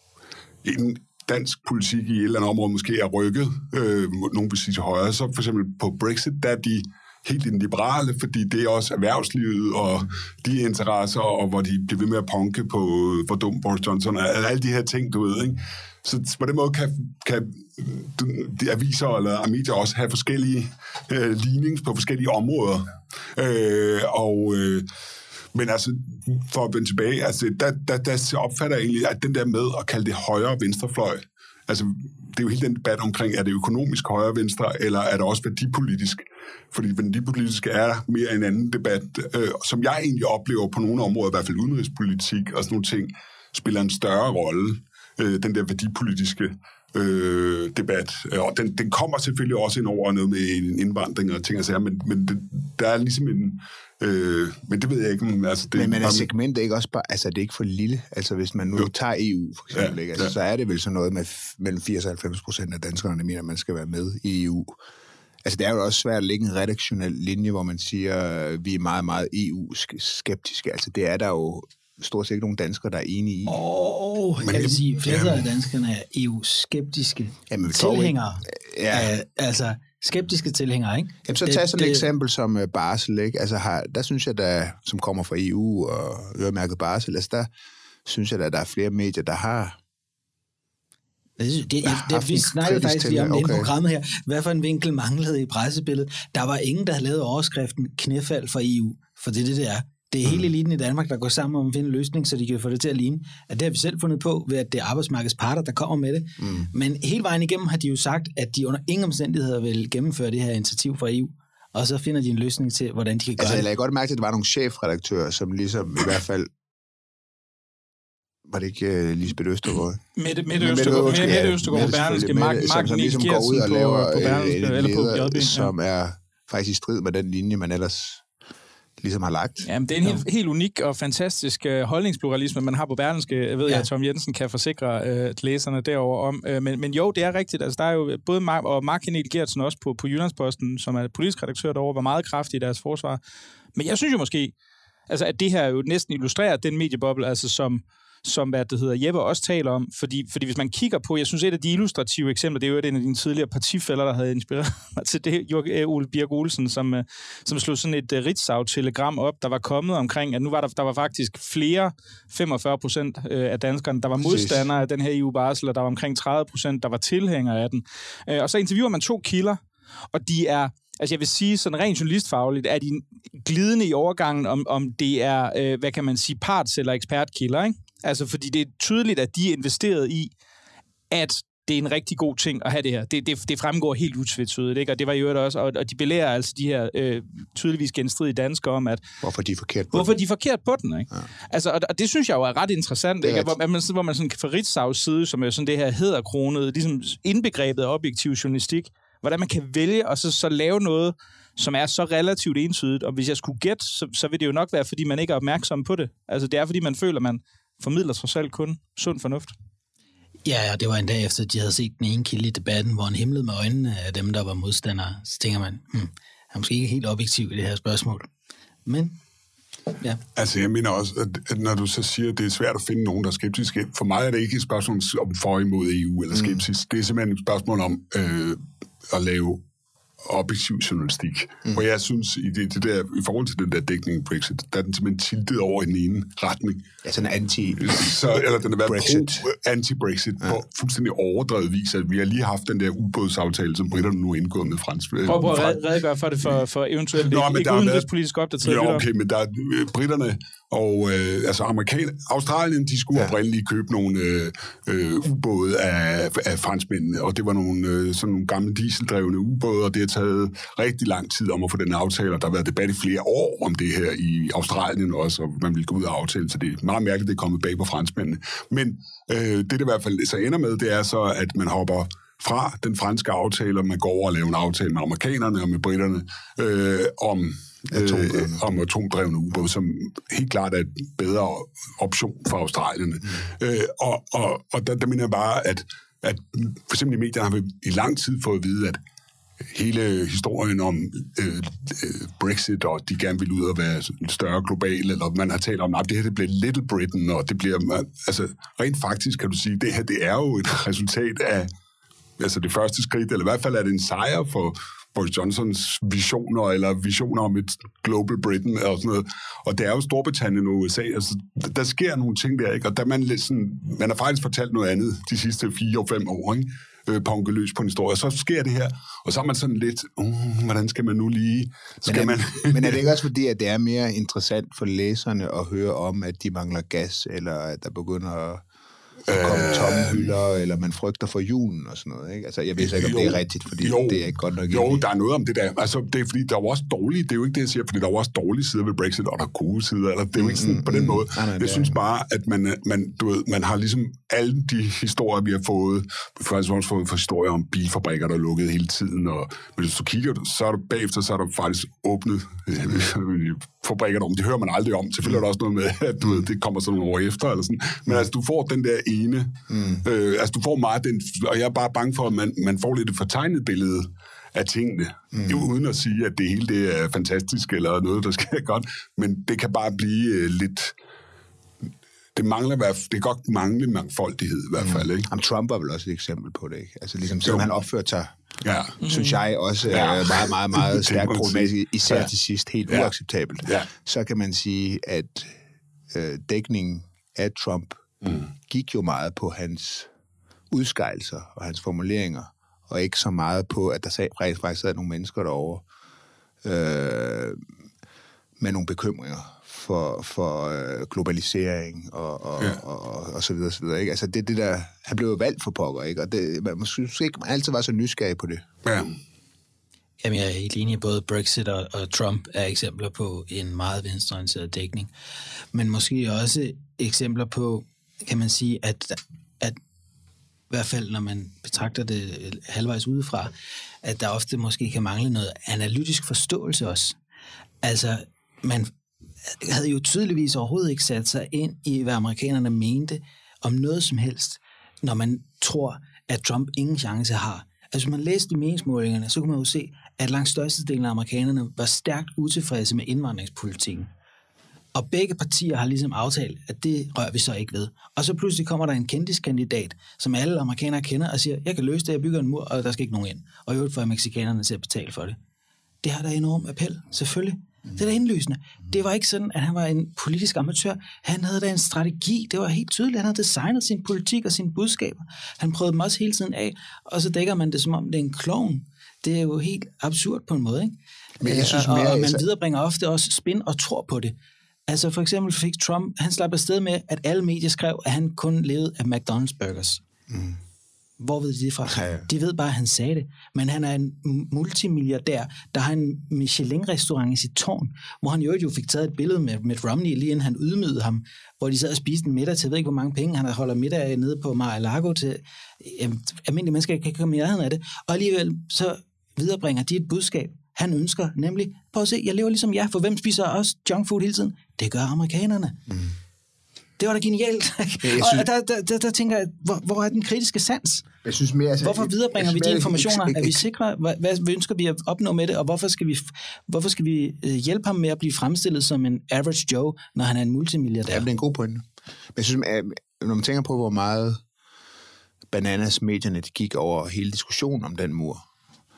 en dansk politik i et eller andet område måske er rykket, øh, nogen vil sige til højre, så for eksempel på Brexit, der er de helt i den liberale, fordi det er også erhvervslivet og de interesser, og hvor de bliver ved med at punke på, hvor dum Boris Johnson er, alle de her ting, du ved, ikke? Så på den måde kan, kan de aviser eller medier også have forskellige øh, leanings på forskellige områder. Øh, og øh, Men altså, for at vende tilbage, altså, der, der, der opfatter jeg egentlig, at den der med at kalde det højre og venstrefløj, altså, det er jo hele den debat omkring, er det økonomisk højre og venstre, eller er det også værdipolitisk? Fordi værdipolitisk er mere en anden debat, øh, som jeg egentlig oplever på nogle områder, i hvert fald udenrigspolitik og sådan nogle ting, spiller en større rolle, øh, den der værdipolitiske øh, debat. Og den, den kommer selvfølgelig også ind over noget med indvandring og ting og sager, men, men det, der er ligesom en... Øh, men det ved jeg ikke. Men, altså, det, men, men er segmentet ikke også bare... Altså, det er ikke for lille. Altså, hvis man nu jo. tager E U, for eksempel, ja, ikke? Altså, ja. så er det vel sådan noget med mellem firs og halvfems procent af danskerne, der mener, at man skal være med i E U. Altså, det er jo også svært at lægge en redaktionel linje, hvor man siger, at vi er meget, meget E U-skeptiske. Altså, det er der jo stort set ikke nogen danskere, der er enige i. Åh, oh, jeg vil sige, flere af danskerne er E U-skeptiske Jamen, tilhængere. Ja. Uh, altså... skeptiske tilhængere, ikke? Jamen, så tag sådan et eksempel som uh, barsel, ikke? Altså, har, der synes jeg, der, som kommer fra E U og øremærket barsel, altså, der synes jeg, at der er flere medier, der har... Det, det, det, vi snakkede faktisk lige om det okay. programmet her. Hvad for en vinkel manglede i pressebilledet? Der var ingen, der havde lavet overskriften knæfald for E U, for det er det, det er. Det er hele eliten i Danmark, der går sammen om at finde en løsning, så de kan få det til at ligne. At det har vi selv fundet på, ved at det er arbejdsmarkedets parter, der kommer med det. Mm. Men hele vejen igennem har de jo sagt, at de under ingen omstændigheder vil gennemføre det her initiativ fra E U. Og så finder de en løsning til, hvordan de kan gøre altså, det. Jeg lagde godt mærke til, at der var nogle chefredaktører, som ligesom i hvert fald... Var det ikke uh, Lisbeth Østergaard? Mette, Mette Østergaard, Mette, Mette Østergaard på Berlingske, Mark Niels ligesom Geertsen på, på Berlingske, eller på J B. Som er faktisk i strid med den linje, man ellers... ligesom har lagt. Jamen, det er en helt, helt unik og fantastisk uh, holdningspluralisme, man har på Berlingske. Jeg ved, ja. at Tom Jensen kan forsikre uh, læserne derover om. Uh, men, men jo, det er rigtigt. Altså, der er jo både Mark og Mark Niels Geertsen også på, på Jyllandsposten, som er politisk redaktør derovre, var meget kraftig i deres forsvar. Men jeg synes jo måske, altså, at det her jo næsten illustrerer den medieboble, altså som som hvad det hedder, Jeppe også taler om, fordi, fordi hvis man kigger på, jeg synes et af de illustrative eksempler, det er jo en af dine tidligere partifæller, der havde inspireret mig til det, Ole Birk Olsen, som, som slog sådan et uh, Ritzau-telegram op, der var kommet omkring, at nu var der, der var faktisk flere, femogfyrre procent af danskerne, der var modstandere af den her E U-barsel, og der var omkring tredive procent, der var tilhængere af den. Uh, og så interviewer man to kilder, og de er altså jeg vil sige, sådan rent journalistfagligt, er de glidende i overgangen, om, om det er, øh, hvad kan man sige, parts- eller ekspertkilder, ikke? Altså, fordi det er tydeligt, at de er investeret i, at det er en rigtig god ting at have det her. Det, det, det fremgår helt utvetydigt, ikke? Og det var jo også, og, og de belærer altså de her øh, tydeligvis genstridige danskere om, at... Hvorfor de er forkert på Hvorfor de er forkert på den, ikke? Ja. Altså, og, og det synes jeg jo er ret interessant, ikke? Hvor, man, hvor man sådan kan få Ritzau's side, som er sådan det her hæderkronede, ligesom indbegrebet af objektiv journalistik, hvordan man kan vælge og så, så lave noget, som er så relativt entydigt. Og hvis jeg skulle gætte, så, så vil det jo nok være, fordi man ikke er opmærksom på det. Altså, det er, fordi man føler, man formidler sig selv kun sund fornuft. Ja, og det var en dag efter, at de havde set den ene kilde i debatten, hvor han himlede med øjnene af dem, der var modstandere. Så tænker man, hmm, han er måske ikke helt objektiv i det her spørgsmål. Men, ja. Altså, jeg mener også, at, at når du så siger, at det er svært at finde nogen, der er skeptiske. For mig er det ikke et spørgsmål om for imod E U eller skeptisk. Mm. Det er simpelthen et spørgsmål om øh, at lave objektiv journalistik. Mm. Hvor jeg synes, i, det, det der, i forhold til den der dækning Brexit, der er den simpelthen tiltet over i den ene retning. Ja, sådan anti så, eller den er været Brexit. Pro, anti-Brexit ja. På fuldstændig overdrevet vis, at vi har lige haft den der ubådsaftale, som britterne nu er indgået med fransk. Prøv, prøv at redegøre for det for, for eventuelt Nå, ikke, ikke udenrigspolitisk opdateret. Jo, okay, men der er britterne og øh, altså amerikan, Australien, de skulle ja. oprindeligt købe nogle øh, øh, ubåde af, af franskmændene, og det var nogle, øh, sådan nogle gamle dieseldrevne ubåde, og det har taget rigtig lang tid om at få den aftale, og der har været debat i flere år om det her i Australien også, og man ville gå ud af aftalen, så det er meget mærkeligt, det er kommet bag på franskmændene. Men øh, det, det i hvert fald så ender med, det er så, at man hopper fra den franske aftale, og man går over og laver en aftale med amerikanerne og med britterne øh, om atomdrevne. Øh, om atomdrevne ubåde, som helt klart er et bedre option for australierne. Mm. Øh, og og, og der, der mener jeg bare, at, at for eksempel i medierne har vi i lang tid fået at vide, at hele historien om øh, Brexit, og de gerne vil ud og være større global, eller man har talt om, at det her det bliver Little Britain, og det bliver, altså rent faktisk kan du sige, det her det er jo et resultat af altså det første skridt, eller i hvert fald er det en sejr for Boris Johnsons visioner, eller visioner om et Global Britain, og sådan noget. Og det er jo Storbritannien og U S A, altså der sker nogle ting der, ikke? Og der man lidt sådan, man har faktisk fortalt noget andet de sidste fire og fem år, ikke? Øh, punke løs på en historie, og så sker det her, og så er man sådan lidt, uh, hvordan skal man nu lige... Skal men, er, man... men er det ikke også fordi, at det er mere interessant for læserne at høre om, at de mangler gas, eller at der begynder at komme tomme hylder, eller man frygter for julen og sådan noget, ikke? Altså, jeg ved ikke, om jo, det er rigtigt, fordi jo, det er ikke godt nok. Jo, egentlig. Der er noget om det der. Altså, det er fordi, der er jo også dårlige, det er jo ikke det, jeg siger, fordi der er jo også dårlige sider ved Brexit, og der er gode sider, eller det er jo ikke sådan mm, på den måde. Nej, nej, jeg synes bare, at man, man, du ved, man har ligesom alle de historier, vi har fået, vi har faktisk også fået for historier om bilfabrikker, der er lukket hele tiden, og hvis du kigger, så er der bagefter, så er der faktisk åbnet fabrikker om. Det hører man aldrig om. Selvfølgelig er der også noget med, at du ved, det kommer sådan nogle år efter, eller sådan. Men altså, du får den der ene, mm. øh, altså du får meget den, og jeg er bare bange for, at man, man får lidt et fortegnet billede af tingene, mm. uden at sige, at det hele det er fantastisk, eller noget, der sker godt, men det kan bare blive øh, lidt, det mangler, det kan godt mangle mangfoldighed i hvert fald, ikke? Mm. Trump var vel også et eksempel på det, ikke? Altså ligesom, selvom han opførte sig, ja. synes jeg også ja. er meget, meget, meget stærkt problematisk, især ja. til sidst helt ja. uacceptabelt. Ja. Så kan man sige, at øh, dækningen af Trump mm. gik jo meget på hans udskejelser og hans formuleringer, og ikke så meget på, at der sag, faktisk sad nogle mennesker derovre øh, med nogle bekymringer for, for øh, globalisering og, og, ja. og, og, og så videre, så videre, ikke? Altså det, det der, han blev jo valgt for pokker, ikke? Og det, man synes ikke, man altid var så nysgerrig på det. Ja. Jamen, jeg er helt enig, både Brexit og, og Trump er eksempler på en meget venstreorienteret dækning. Men måske også eksempler på, kan man sige, at, at i hvert fald, når man betragter det halvvejs udefra, at der ofte måske kan mangle noget analytisk forståelse også. Altså, man havde jo tydeligvis overhovedet ikke sat sig ind i, hvad amerikanerne mente om noget som helst, når man tror, at Trump ingen chance har. Altså, hvis man læste de meningsmålingerne, så kunne man jo se, at langt størstedelen af amerikanerne var stærkt utilfredse med indvandringspolitikken. Og begge partier har ligesom aftalt, at det rører vi så ikke ved. Og så pludselig kommer der en kendiskandidat, som alle amerikanere kender, og siger, jeg kan løse det, jeg bygger en mur, og der skal ikke nogen ind. Og i øvrigt får jeg mexikanerne til at betale for det. Det har der enorm appel, selvfølgelig. Det er da indlysende. Det var ikke sådan, at han var en politisk amatør. Han havde da en strategi. Det var helt tydeligt. Han havde designet sin politik og sine budskaber. Han prøvede dem også hele tiden af, og så dækker man det, som om det er en klovn. Det er jo helt absurd på en måde, ikke? Men jeg synes, mere, og, og man viderebringer ofte også spin og tror på det. Altså for eksempel fik Trump, han slap afsted med, at alle medier skrev, at han kun levede af McDonald's burgers. Mm. Hvor ved de det fra? Ja, ja. De ved bare, at han sagde det. Men han er en multimilliardær, der har en Michelin-restaurant i sit tårn, hvor han jo jo fik taget et billede med Mitt Romney, lige inden han ydmygede ham, hvor de sad og spiste en middag til, jeg ved ikke, hvor mange penge han holder middag nede på Mar-a-Lago til. Jamen, almindelige mennesker kan ikke komme i nærheden af det. Og alligevel så viderebringer de et budskab, han ønsker, nemlig, prøv at se, jeg lever ligesom jer, for hvem spiser også junk food hele tiden? Det gør amerikanerne. Mm. Det var da genialt. Ja, synes, og der, der, der, der tænker jeg, hvor, hvor er den kritiske sans? Jeg synes mere, altså, hvorfor viderebringer jeg, jeg vi de informationer? Er vi sikre? Hvad, hvad ønsker vi at opnå med det? Og hvorfor skal vi, hvorfor skal vi hjælpe ham med at blive fremstillet som en average Joe, når han er en multimilliardær? Ja, det er en god pointe. Men jeg synes, når man tænker på, hvor meget bananas medierne de gik over hele diskussionen om den mur,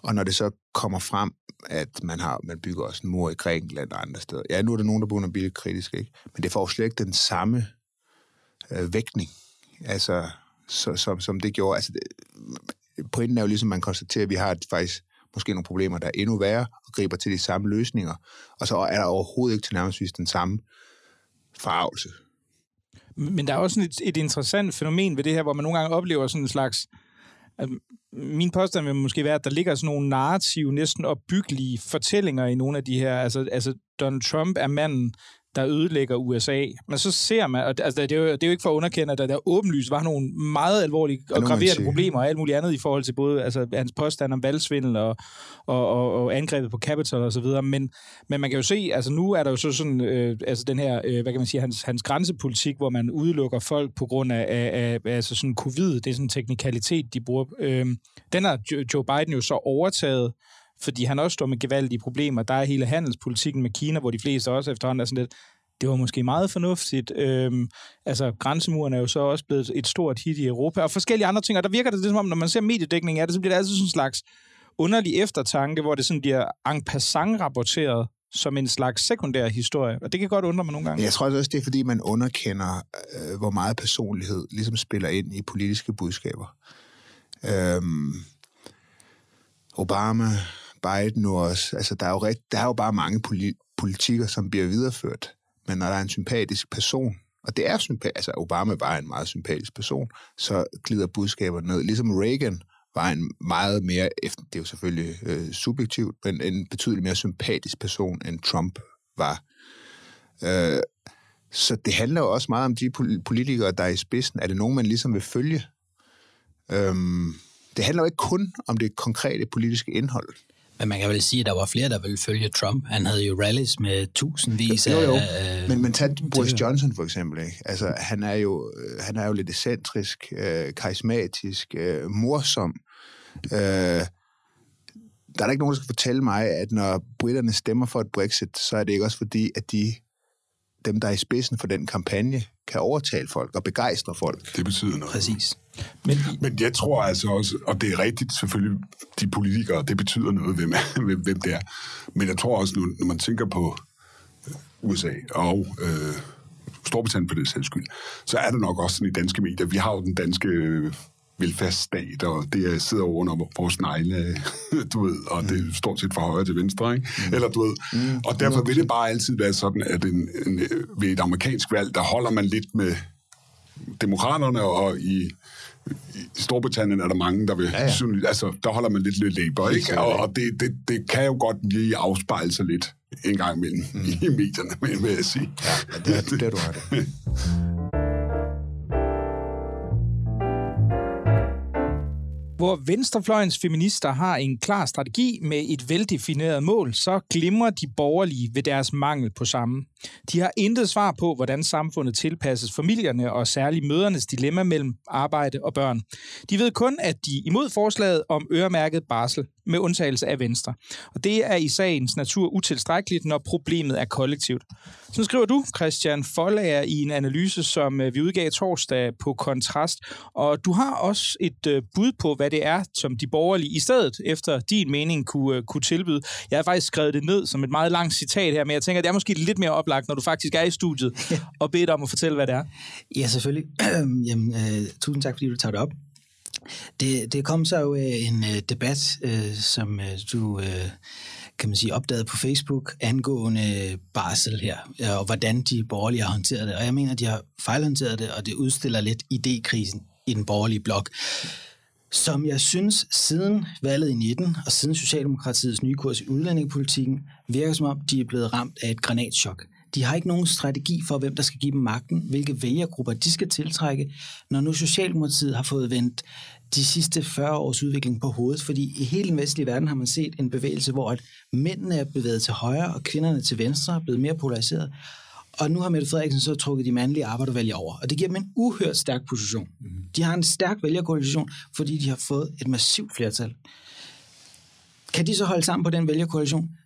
Og når det så kommer frem, at man har man bygger også en mur i Grækenland og andre steder. Ja, nu er der nogen, der begynder at blive lidt kritisk, ikke? Men det får jo slet ikke den samme øh, vægtning, altså, så, som, som det gjorde. Altså, det, pointen er jo ligesom, man konstaterer, at vi har faktisk måske nogle problemer, der er endnu værre, og griber til de samme løsninger. Og så er der overhovedet ikke tilnærmelsesvis den samme forarvelse. Men der er også et, et interessant fænomen ved det her, hvor man nogle gange oplever sådan en slags... Altså, min påstand vil måske være, at der ligger sådan nogle narrative, næsten opbyggelige fortællinger i nogle af de her. Altså, altså Donald Trump er manden, der ødelægger U S A. Men så ser man, altså det er jo, det er jo ikke for at underkende, at der, der åbenlyst var nogle meget alvorlige og graverende problemer og alt muligt andet i forhold til både altså, hans påstand om valgsvindel og, og, og, og angrebet på Capitol og så videre. Men, men man kan jo se, altså nu er der jo så sådan, øh, altså den her, øh, hvad kan man sige, hans, hans grænsepolitik, hvor man udelukker folk på grund af, af, af altså sådan covid, det er sådan en teknikalitet, de bruger. Øh, den har Joe Biden jo så overtaget, fordi han også står med gevaldige problemer. Der er hele handelspolitikken med Kina, hvor de fleste også efterhånden er sådan lidt, det var måske meget fornuftigt. Øhm, altså, grænsemuren er jo så også blevet et stort hit i Europa, og forskellige andre ting, og der virker det som om, når man ser mediedækning af det, så bliver det altid sådan en slags underlig eftertanke, hvor det sådan bliver en passant rapporteret som en slags sekundær historie, og det kan godt undre mig nogle gange. Jeg tror også, det er, fordi man underkender, øh, hvor meget personlighed ligesom spiller ind i politiske budskaber. Øhm, Obama, Biden nu også, altså der er jo, ret, der er jo bare mange poli- politikker, som bliver videreført. Men når der er en sympatisk person, og det er sympatisk, altså Obama var en meget sympatisk person, så glider budskaber ned. Ligesom Reagan var en meget mere, det er jo selvfølgelig øh, subjektivt, men en betydeligt mere sympatisk person, end Trump var. Øh, så det handler jo også meget om de politikere, der er i spidsen. Er det nogen, man ligesom vil følge? Øh, det handler jo ikke kun om det konkrete politiske indhold. Men man kan vel sige, at der var flere, der ville følge Trump. Han havde jo rallies med tusindvis af... Jo, jo. af men, men tag Boris Johnson for eksempel, ikke? Altså, han er jo, han er jo lidt excentrisk, øh, karismatisk, øh, morsom. Øh, der er der ikke nogen, der skal fortælle mig, at når britterne stemmer for et Brexit, så er det ikke også fordi, at de, dem, der er i spidsen for den kampagne, kan overtale folk og begejstre folk. Det betyder noget. Præcis. Men, men jeg tror altså også, og det er rigtigt selvfølgelig, de politikere, det betyder noget, hvem, hvem, hvem det er. Men jeg tror også, når man tænker på U S A og øh, Storbritannien for det sags skyld, så er det nok også sådan i danske medier. Vi har jo den danske velfærdsstat, og det sidder under vores negle, du ved, og det er stort set fra højre til venstre, ikke? Mm. Eller du ved. Mm. Og derfor vil det bare altid være sådan, at en, en, ved et amerikansk valg, der holder man lidt med demokraterne, og i, i Storbritannien er der mange, der vil ja, ja. Synes, altså, der holder man lidt lidt Labour, ikke? Og, og det, det, det kan jo godt lige afspejle sig lidt en gang imellem mm. i medierne, vil jeg sige. Ja, det er det, det du har det. Hvor venstrefløjens feminister har en klar strategi med et veldefineret mål, så glimrer de borgerlige ved deres mangel på samme. De har intet svar på, hvordan samfundet tilpasses familierne og særligt mødernes dilemma mellem arbejde og børn. De ved kun, at de er imod forslaget om øremærket barsel, med undtagelse af Venstre. Og det er i sagens natur utilstrækkeligt, når problemet er kollektivt. Så skriver du, Christian Foldager, i en analyse, som vi udgav torsdag på Kontrast. Og du har også et bud på, hvad det er, som de borgerlige i stedet, efter din mening, kunne, kunne tilbyde. Jeg har faktisk skrevet det ned som et meget langt citat her, men jeg tænker, det er måske lidt mere oplagt, når du faktisk er i studiet, ja. Og beder dig om at fortælle, hvad det er. Ja, selvfølgelig. Jamen, øh, tusind tak, fordi du tager det op. Det, det kom så jo en øh, debat, øh, som øh, du øh, kan man sige opdagede på Facebook angående barsel her, og hvordan de borgerlige har håndteret det. Og jeg mener, de har fejlhåndteret det, og det udstiller lidt idékrisen i den borgerlige blok, som jeg synes siden valget i nitten og siden Socialdemokratiets nye kurs i udlændingepolitikken virker som om, de er blevet ramt af et granatschok. De har ikke nogen strategi for, hvem der skal give dem magten, hvilke vælgergrupper de skal tiltrække, når nu Socialdemokratiet har fået vendt de sidste fyrre års udvikling på hovedet, fordi i hele den vestlige verden har man set en bevægelse, hvor at mændene er bevæget til højre, og kvinderne til venstre er blevet mere polariseret. Og nu har Mette Frederiksen så trukket de mandlige arbejdervælgere over, og det giver dem en uhørt stærk position. De har en stærk vælgerkoalition, fordi de har fået et massivt flertal. Kan de så holde sammen på den vælgerkoalition?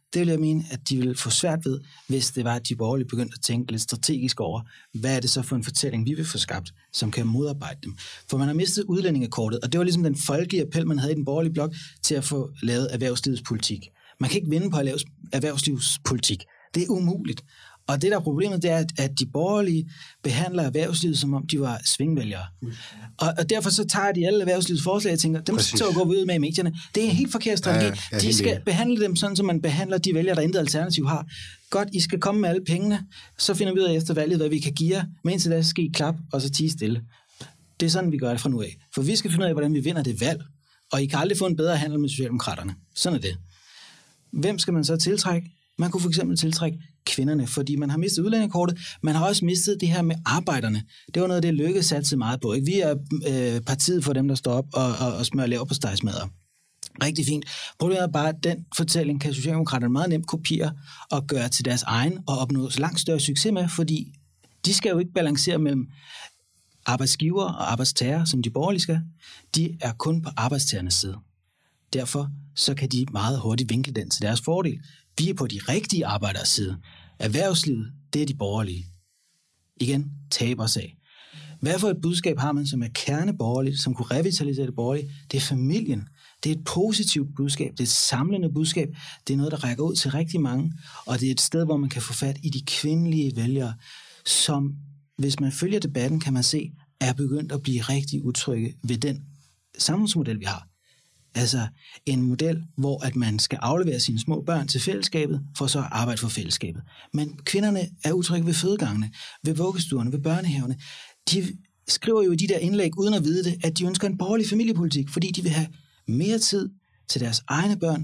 det vil jeg mene, at de ville få svært ved, hvis det var, at de borgerlige begyndte at tænke lidt strategisk over, hvad er det så for en fortælling, vi vil få skabt, som kan modarbejde dem. For man har mistet udlændingekortet, og det var ligesom den folkelige appel, man havde i den borgerlige blok, til at få lavet erhvervslivets politik. Man kan ikke vinde på at lave erhvervslivspolitik. Det er umuligt. Og det der problemet, det er, at de borgerlige behandler erhvervslivet, som om de var svingvælgere. Mm. Og, og derfor så tager de alle erhvervslivets forslag og tænker, dem skal så gå ud med i medierne. Det er en helt forkert strategi. Ja, ja, de skal behandle dem sådan, som man behandler de vælgere, der intet alternativ har. Godt, I skal komme med alle pengene, så finder vi ud af efter valget, hvad vi kan give jer. Men indtil da skal I klap og så tie stille. Det er sådan, vi gør det fra nu af. For vi skal finde ud af, hvordan vi vinder det valg. Og I kan aldrig få en bedre handel med Socialdemokraterne. Sådan er det. Hvem skal man så tiltrække? Man kunne for eksempel tiltrække kvinderne, fordi man har mistet udlændingekortet. Man har også mistet det her med arbejderne. Det var noget, det Løkke satte meget på. Ikke? Vi er øh, partiet for dem, der står op og, og, og smører laver på stegsmadder. Rigtig fint. Problemet er bare, at den fortælling kan Socialdemokraterne meget nemt kopiere og gøre til deres egen og opnå langt større succes med, fordi de skal jo ikke balancere mellem arbejdsgiver og arbejdstager, som de borgerlige skal. De er kun på arbejdstagernes side. Derfor så kan de meget hurtigt vinkle den til deres fordel. Vi er på de rigtige arbejderes side. Erhvervslivet, det er de borgerlige. Igen, tabersag. Hvad for et budskab har man, som er kerneborgerligt, som kunne revitalisere det borgerlige? Det er familien. Det er et positivt budskab. Det er et samlende budskab. Det er noget, der rækker ud til rigtig mange. Og det er et sted, hvor man kan få fat i de kvindelige vælgere, som, hvis man følger debatten, kan man se, er begyndt at blive rigtig utrygge ved den samfundsmodel, vi har. Altså en model, hvor at man skal aflevere sine små børn til fællesskabet, for så at arbejde for fællesskabet. Men kvinderne er utrygge ved fødegangene, ved vuggestuerne, ved børnehaverne. De skriver jo i de der indlæg, uden at vide det, at de ønsker en borgerlig familiepolitik, fordi de vil have mere tid til deres egne børn,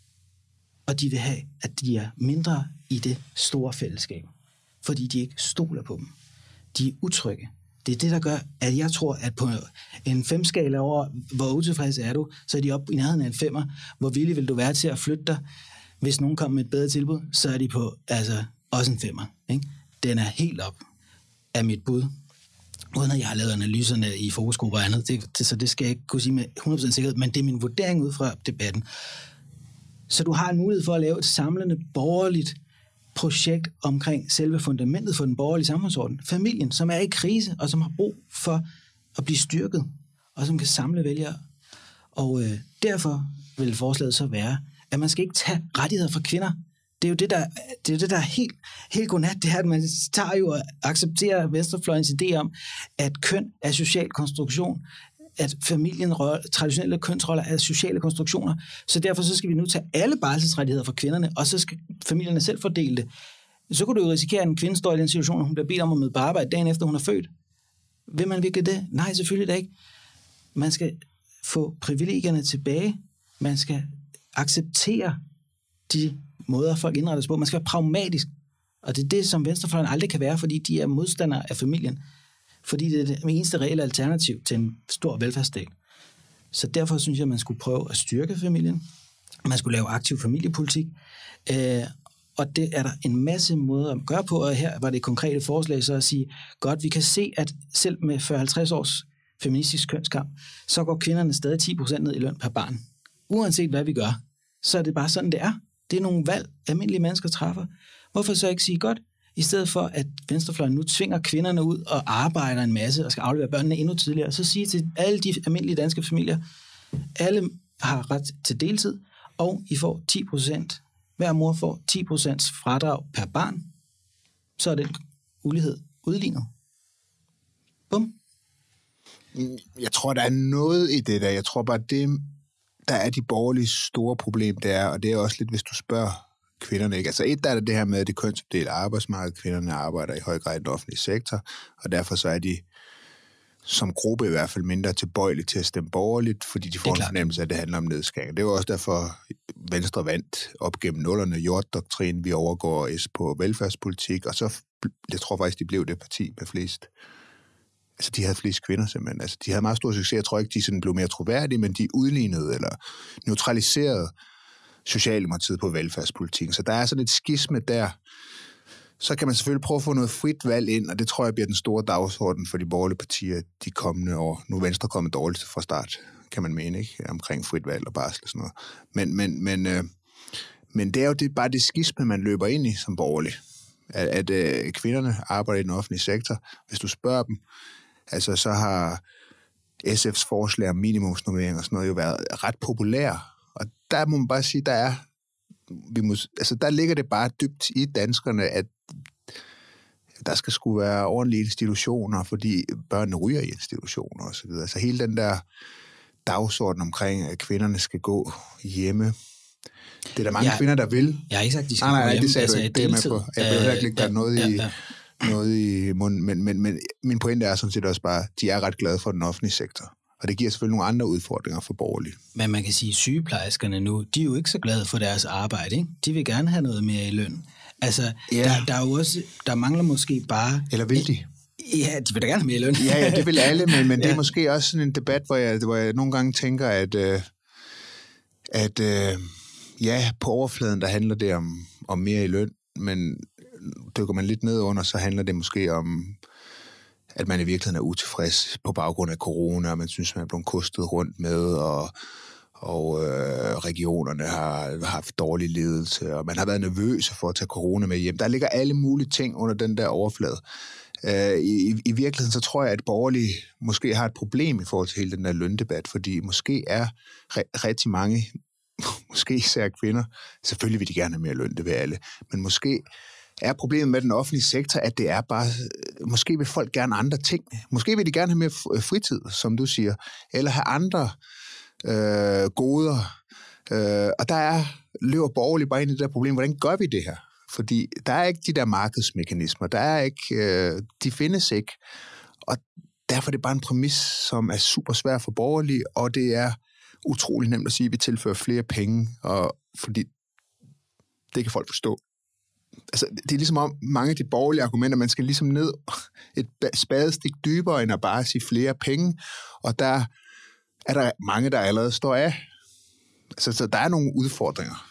og de vil have, at de er mindre i det store fællesskab, fordi de ikke stoler på dem. De er utrygge. Det er det, der gør, at jeg tror, at på en femskala over, hvor utilfreds er du, så er de oppe i nærheden af en femmer. Hvor villig vil du være til at flytte dig? Hvis nogen kommer med et bedre tilbud, så er de på altså, også en femmer. Ikke? Den er helt op af mit bud. Uden at jeg har lavet analyserne i fokusgrupper og andet, det, det, så det skal jeg ikke kunne sige med hundrede procent sikkerhed, men det er min vurdering ud fra debatten. Så du har en mulighed for at lave et samlende, borgerligt projekt omkring selve fundamentet for den borgerlige samfundsorden. Familien, som er i krise, og som har brug for at blive styrket, og som kan samle vælgere. Og øh, derfor vil forslaget så være, at man skal ikke tage rettigheder fra kvinder. Det er jo det, der, det er, det, der er helt, helt godnat, det her, at man tager jo og accepterer venstrefløjens idé om, at køn er social konstruktion, at familien, traditionelle kønsroller er sociale konstruktioner, så derfor så skal vi nu tage alle barselsrettigheder fra kvinderne, og så skal familierne selv fordele det. Så kunne du jo risikere, at en kvinde står i den situation, at hun bliver bedt om at møde på arbejde dagen efter, hun er født. Vil man virkelig det? Nej, selvfølgelig da ikke. Man skal få privilegierne tilbage. Man skal acceptere de måder, folk indrettes på. Man skal være pragmatisk. Og det er det, som venstrefløjen aldrig kan være, fordi de er modstandere af familien. Fordi det er det eneste reelle alternativ til en stor velfærdsstat. Så derfor synes jeg, at man skulle prøve at styrke familien. Man skulle lave aktiv familiepolitik. Øh, og det er der en masse måder at gøre på, og her var det konkrete forslag så at sige, godt, vi kan se, at selv med fyrre til halvtreds års feministisk kønskamp, så går kvinderne stadig ti procent ned i løn per barn. Uanset hvad vi gør, så er det bare sådan, det er. Det er nogle valg, almindelige mennesker træffer. Hvorfor så ikke sige, godt, i stedet for at venstrefløjen nu tvinger kvinderne ud og arbejder en masse og skal aflevere børnene endnu tidligere, så sige til alle de almindelige danske familier, alle har ret til deltid, og I får ti procent, hver mor får ti procent fradrag per barn, så er den ulighed udlignet. Bum. Jeg tror, der er noget i det der. Jeg tror bare, det, der er de borgerlige store problem, det er, og det er også lidt, hvis du spørger kvinderne, ikke? Altså et, der er det her med det kønsopdelte arbejdsmarked. Kvinderne arbejder i høj grad i den offentlige sektor, og derfor så er de som gruppe i hvert fald mindre tilbøjelige til at stemme borgerligt, fordi de får en fornemmelse af, at det handler om nedskæring. Det er jo også derfor, Venstre vandt op gennem nullerne, Hjort-doktrinen, vi overgår S på velfærdspolitik, og så, jeg tror faktisk, de blev det parti med flest. Altså, de havde flest kvinder simpelthen. Altså, de havde meget stor succes. Jeg tror ikke, de sådan blev mere troværdige, men de udlignede eller neutraliserede Socialdemokratiet på velfærdspolitikken. Så der er sådan et skisme der. Så kan man selvfølgelig prøve at få noget frit valg ind, og det tror jeg bliver den store dagsorden for de borgerlige partier de kommende år. Nu er Venstre kommet dårligt fra start, kan man mene, ikke? Omkring frit valg og barsel og sådan noget. Men, men, men, øh, Men det er jo det, bare det skisme, man løber ind i som borgerlig. At, at øh, kvinderne arbejder i den offentlige sektor. Hvis du spørger dem, altså så har S F's forslag om minimumsnormering og sådan noget jo været ret populære. Og der må man bare sige, der er, vi må, altså der ligger det bare dybt i danskerne, at der skal sgu være ordentlige institutioner, fordi børnene ryger i institutioner og så videre. Så hele den der dagsorden omkring, at kvinderne skal gå hjemme. Det er der mange ja, kvinder, der vil. Jeg har ikke sagt, de skal nej, nej, gå hjemme. det sagde altså, du ikke. Det er med på. Jeg vil ikke lægge der ja, noget, ja, i, ja. noget i munden. Men, men, men min pointe er sådan set også bare, de er ret glade for den offentlige sektor. Og det giver selvfølgelig nogle andre udfordringer for borgerlige. Men man kan sige, at sygeplejerskerne nu, de er jo ikke så glade for deres arbejde, ikke? De vil gerne have noget mere i løn. Altså, ja. der, der er jo også, der mangler måske bare... Eller vil de? Ja, de vil da gerne have mere i løn. ja, ja, det vil alle, men, men ja. Det er måske også sådan en debat, hvor jeg, hvor jeg nogle gange tænker, at, øh, at øh, ja, på overfladen, der handler det om, om mere i løn, men dykker man lidt ned under, så handler det måske om, at man i virkeligheden er utilfreds på baggrund af corona, og man synes, man er blevet kostet rundt med, og, og øh, regionerne har haft dårlig ledelse, og man har været nervøse for at tage corona med hjem. Der ligger alle mulige ting under den der overflade. Uh, i, I virkeligheden så tror jeg, at borgerlige måske har et problem i forhold til hele den der løndebat, fordi måske er re- rigtig mange, måske især kvinder, selvfølgelig vil de gerne have mere løn, det vil alle, men måske er problemet med den offentlige sektor, at det er bare, måske vil folk gerne andre ting. Måske vil de gerne have mere fritid, som du siger, eller have andre øh, goder. Øh, og der er, løber borgerlige bare ind i det der problem, hvordan gør vi det her? Fordi der er ikke de der markedsmekanismer, der er ikke, øh, de findes ikke, og derfor er det bare en præmis, som er super svær for borgerlige, og det er utrolig nemt at sige, at vi tilfører flere penge, og fordi det kan folk forstå. Altså, det er ligesom om mange af de borgerlige argumenter, man skal ligesom ned et spadestik dybere, end at bare sige flere penge, og der er der mange, der allerede står af. Altså, så der er nogle udfordringer.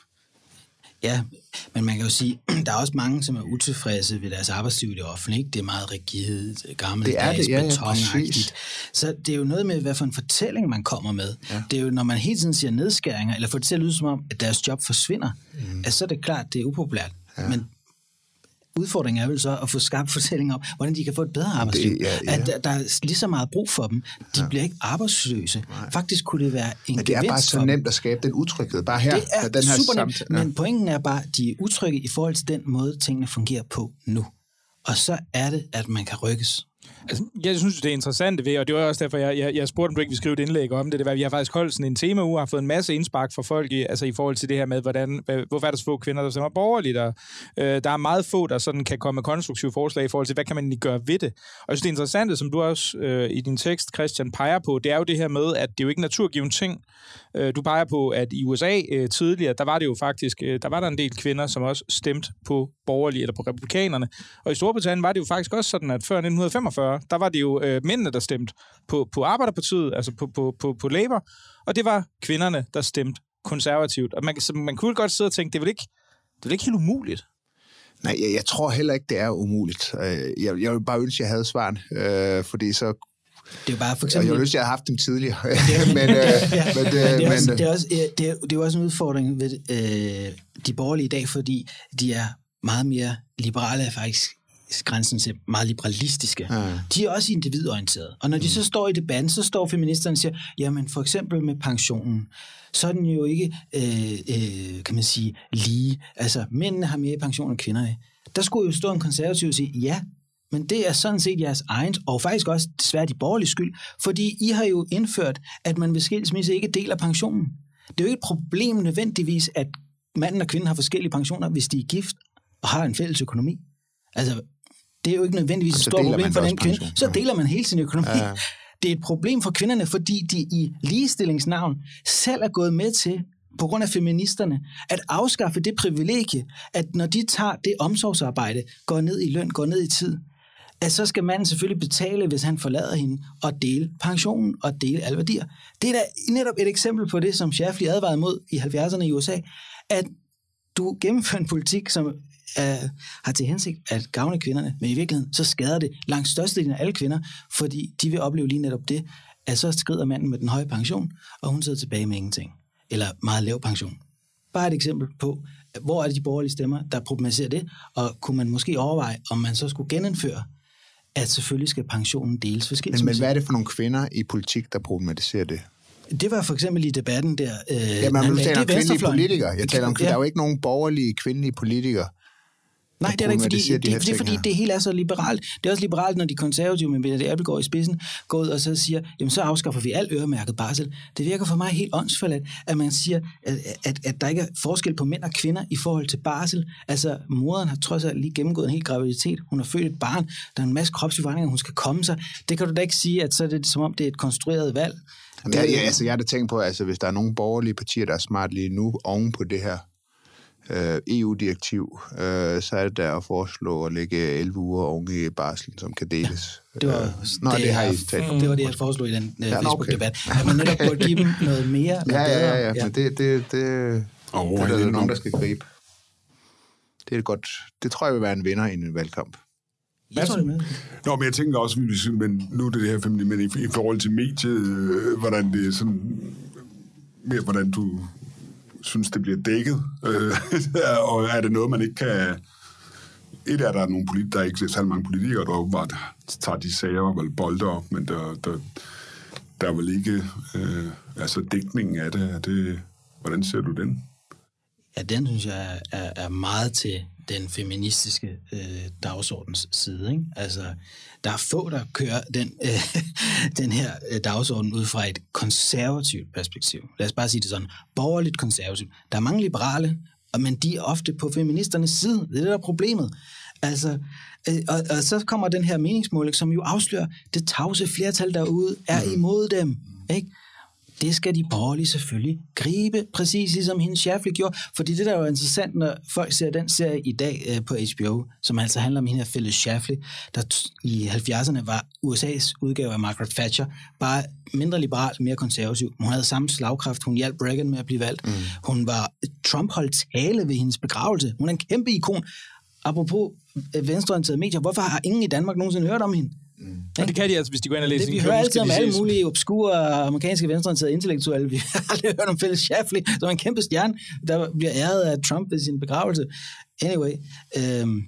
Ja, men man kan jo sige, der er også mange, som er utilfredse ved deres arbejdsliv i det offentlige. Det er meget rigidt, gammeldags, ja, betonagtigt. Så det er jo noget med, hvad for en fortælling man kommer med. Ja. Det er jo, når man hele tiden siger nedskæringer, eller får det til at lyde som om, at deres job forsvinder, mm. altså, så er det klart, det er upopulært. Ja. Men udfordringen er vel så at få skabt fortællinger om, hvordan de kan få et bedre arbejdsliv. Det, ja, ja. At der, der er lige så meget brug for dem. De ja. bliver ikke arbejdsløse. Nej. Faktisk kunne det være en men det er bare så nemt at skabe den utryghed. Bare her. Det er den her super nemt, ja. Men pointen er bare, at de er utrygge i forhold til den måde, tingene fungerer på nu. Og så er det, at man kan rykkes. Altså, jeg synes, det er interessant ved, og det var også derfor, jeg, jeg, jeg spurgte, om du ikke ville skrive et indlæg om det. Det var, vi har faktisk holdt sådan en temauge, og har fået en masse indspark fra folk i, altså i forhold til det her med, hvordan, hvorfor er der så få kvinder, der stemmer borgerligt. Og, øh, der er meget få, der sådan kan komme med konstruktive forslag i forhold til, hvad kan man egentlig gøre ved det. Og jeg synes, det er interessant, som du også øh, i din tekst, Christian, peger på, det er jo det her med, at det er jo ikke en naturgiven ting. Øh, du peger på, at i U S A øh, tidligere, der var det jo faktisk, øh, der var der en del kvinder, som også stemte på borgerlige eller på republikanerne. Og i Storbritannien var det jo faktisk også sådan, at før nitten femogfyrre, der var det jo øh, mændene, der stemte på, på Arbejderpartiet, altså på, på, på, på Labour, og det var kvinderne, der stemte konservativt. Og man, så man kunne godt sidde og tænke, det er vel ikke, det er vel ikke helt umuligt? Nej, jeg, jeg tror heller ikke, det er umuligt. Jeg, jeg vil bare ønske, at jeg havde svaren, øh, fordi så... Det er bare for eksempel... Jeg ville ønske, at jeg havde haft dem tidligere. men, øh, ja, men, det, det, er også, men, det, er også, det, er, det er også en udfordring ved øh, de borgerlige i dag, fordi de er meget mere liberale, faktisk grænsen til meget liberalistiske. Ja. De er også individorienterede. Og når de mm. så står i debatten, så står feministerne og siger, jamen for eksempel med pensionen, så er den jo ikke, øh, øh, kan man sige, lige. Altså, mændene har mere pension end kvinderne. Der skulle jo stå en konservativ og sige, ja, men det er sådan set jeres egen, og faktisk også desværre de borgerlige skyld, fordi I har jo indført, at man ved skilsmisse ikke deler pensionen. Det er jo ikke et problem nødvendigvis, at manden og kvinden har forskellige pensioner, hvis de er gift og har en fælles økonomi. Altså, det er jo ikke nødvendigvis et stort problem for den kvinde. Pension. Så deler man hele sin økonomi. Ja, ja. Det er et problem for kvinderne, fordi de i ligestillingsnavn selv er gået med til, på grund af feministerne, at afskaffe det privilegie, at når de tager det omsorgsarbejde, går ned i løn, går ned i tid, at så skal manden selvfølgelig betale, hvis han forlader hende, og dele pensionen og dele alle værdier. Det er da netop et eksempel på det, som Shafley advarede mod i halvfjerdserne i U S A, at du gennemfører en politik, som uh, har til hensigt at gavne kvinderne, men i virkeligheden så skader det langt størstedelen af alle kvinder, fordi de vil opleve lige netop det, at så skrider manden med den høje pension, og hun sidder tilbage med ingenting. Eller meget lav pension. Bare et eksempel på, hvor er det de borgerlige stemmer, der problematiserer det, og kunne man måske overveje, om man så skulle genindføre, at selvfølgelig skal pensionen deles for skilsmisse. Men, men hvad er det for nogle kvinder i politik, der problematiserer det? Det var for eksempel i debatten der... Øh, ja, men nu taler om kvindelige politikere. Jeg taler om, ja. Der er jo ikke nogen borgerlige kvindelige politikere. Nej, det er ikke, fordi, det, det, det er fordi, det hele er så liberalt. Det er også liberalt, når de konservative med Mette Abildgaard i spidsen går ud og så siger, jamen så afskaffer vi alt øremærket barsel. Det virker for mig helt åndsforladt, at man siger, at, at, at der ikke er forskel på mænd og kvinder i forhold til barsel. Altså, moderen har trods alt lige gennemgået en hel graviditet. Hun har født et barn. Der er en masse kropsforandringer, hun skal komme sig. Det kan du da ikke sige, at så er det som om, det er et konstrueret valg. Jamen, jeg, jeg, altså, jeg har da tænkt på, altså, hvis der er nogle borgerlige partier, der er smart lige nu oven på det her E U-direktiv, øh, så er det der at foreslå at lægge elleve uger oven i barslen, som kan deles. Det var, øh, Nå, det, det, har I talt. Det var det, jeg foreslog i den uh, ja, Facebook-debat. Okay. At man netop burde give dem noget mere. Ja, ja, ja, ja, ja. Men det, det, det, oh, det er der nogen, der skal gribe. Det er godt. Det tror jeg vil være en vinder i en valgkamp. Jeg tror det med. Nå, men jeg tænker også, men nu er det det her femini, men i, i forhold til mediet, øh, hvordan det er sådan, mere hvordan du synes, det bliver dækket, øh, og er det noget, man ikke kan... Et er, der er nogle politikere, der er ikke så mange politikere, der åbenbart tager de sager og bolder op, men der, der, der er vel ikke øh, altså dækningen af det, er det. Hvordan ser du den? Ja, den synes jeg er, er meget til den feministiske øh, dagsordens side. Ikke? Altså, der er få, der kører den, øh, den her øh, dagsorden ud fra et konservativt perspektiv. Lad os bare sige det sådan. Borgerligt konservativt. Der er mange liberale, men de er ofte på feministernes side. Det er det, der er problemet. Altså, øh, og, og så kommer den her meningsmåling, som jo afslører, det tavse flertal derude er imod dem. Ikke? Det skal de borgerlige selvfølgelig gribe, præcis ligesom hende Shafley gjorde. Fordi det, der er jo interessant, når folk ser den serie i dag øh, på H B O, som altså handler om hende her Phyllis Schlafly, der t- i halvfjerdserne var U S A's udgave af Margaret Thatcher, bare mindre liberal, mere konservativ. Hun havde samme slagkraft, hun hjalp Reagan med at blive valgt. Mm. Hun var Trump holdt tale ved hendes begravelse. Hun er en kæmpe ikon. Apropos øh, venstreorienterede medier, hvorfor har ingen i Danmark nogensinde hørt om hende? Mm. Og det kan de altså, hvis de går ind og læser. Det, vi hører altid om alle mulige obskure amerikanske venstreorienterede intellektuelle. Vi har aldrig hørt om Phyllis Schlafly, som er en kæmpe stjerne, der bliver æret af Trump ved sin begravelse. Anyway, øhm,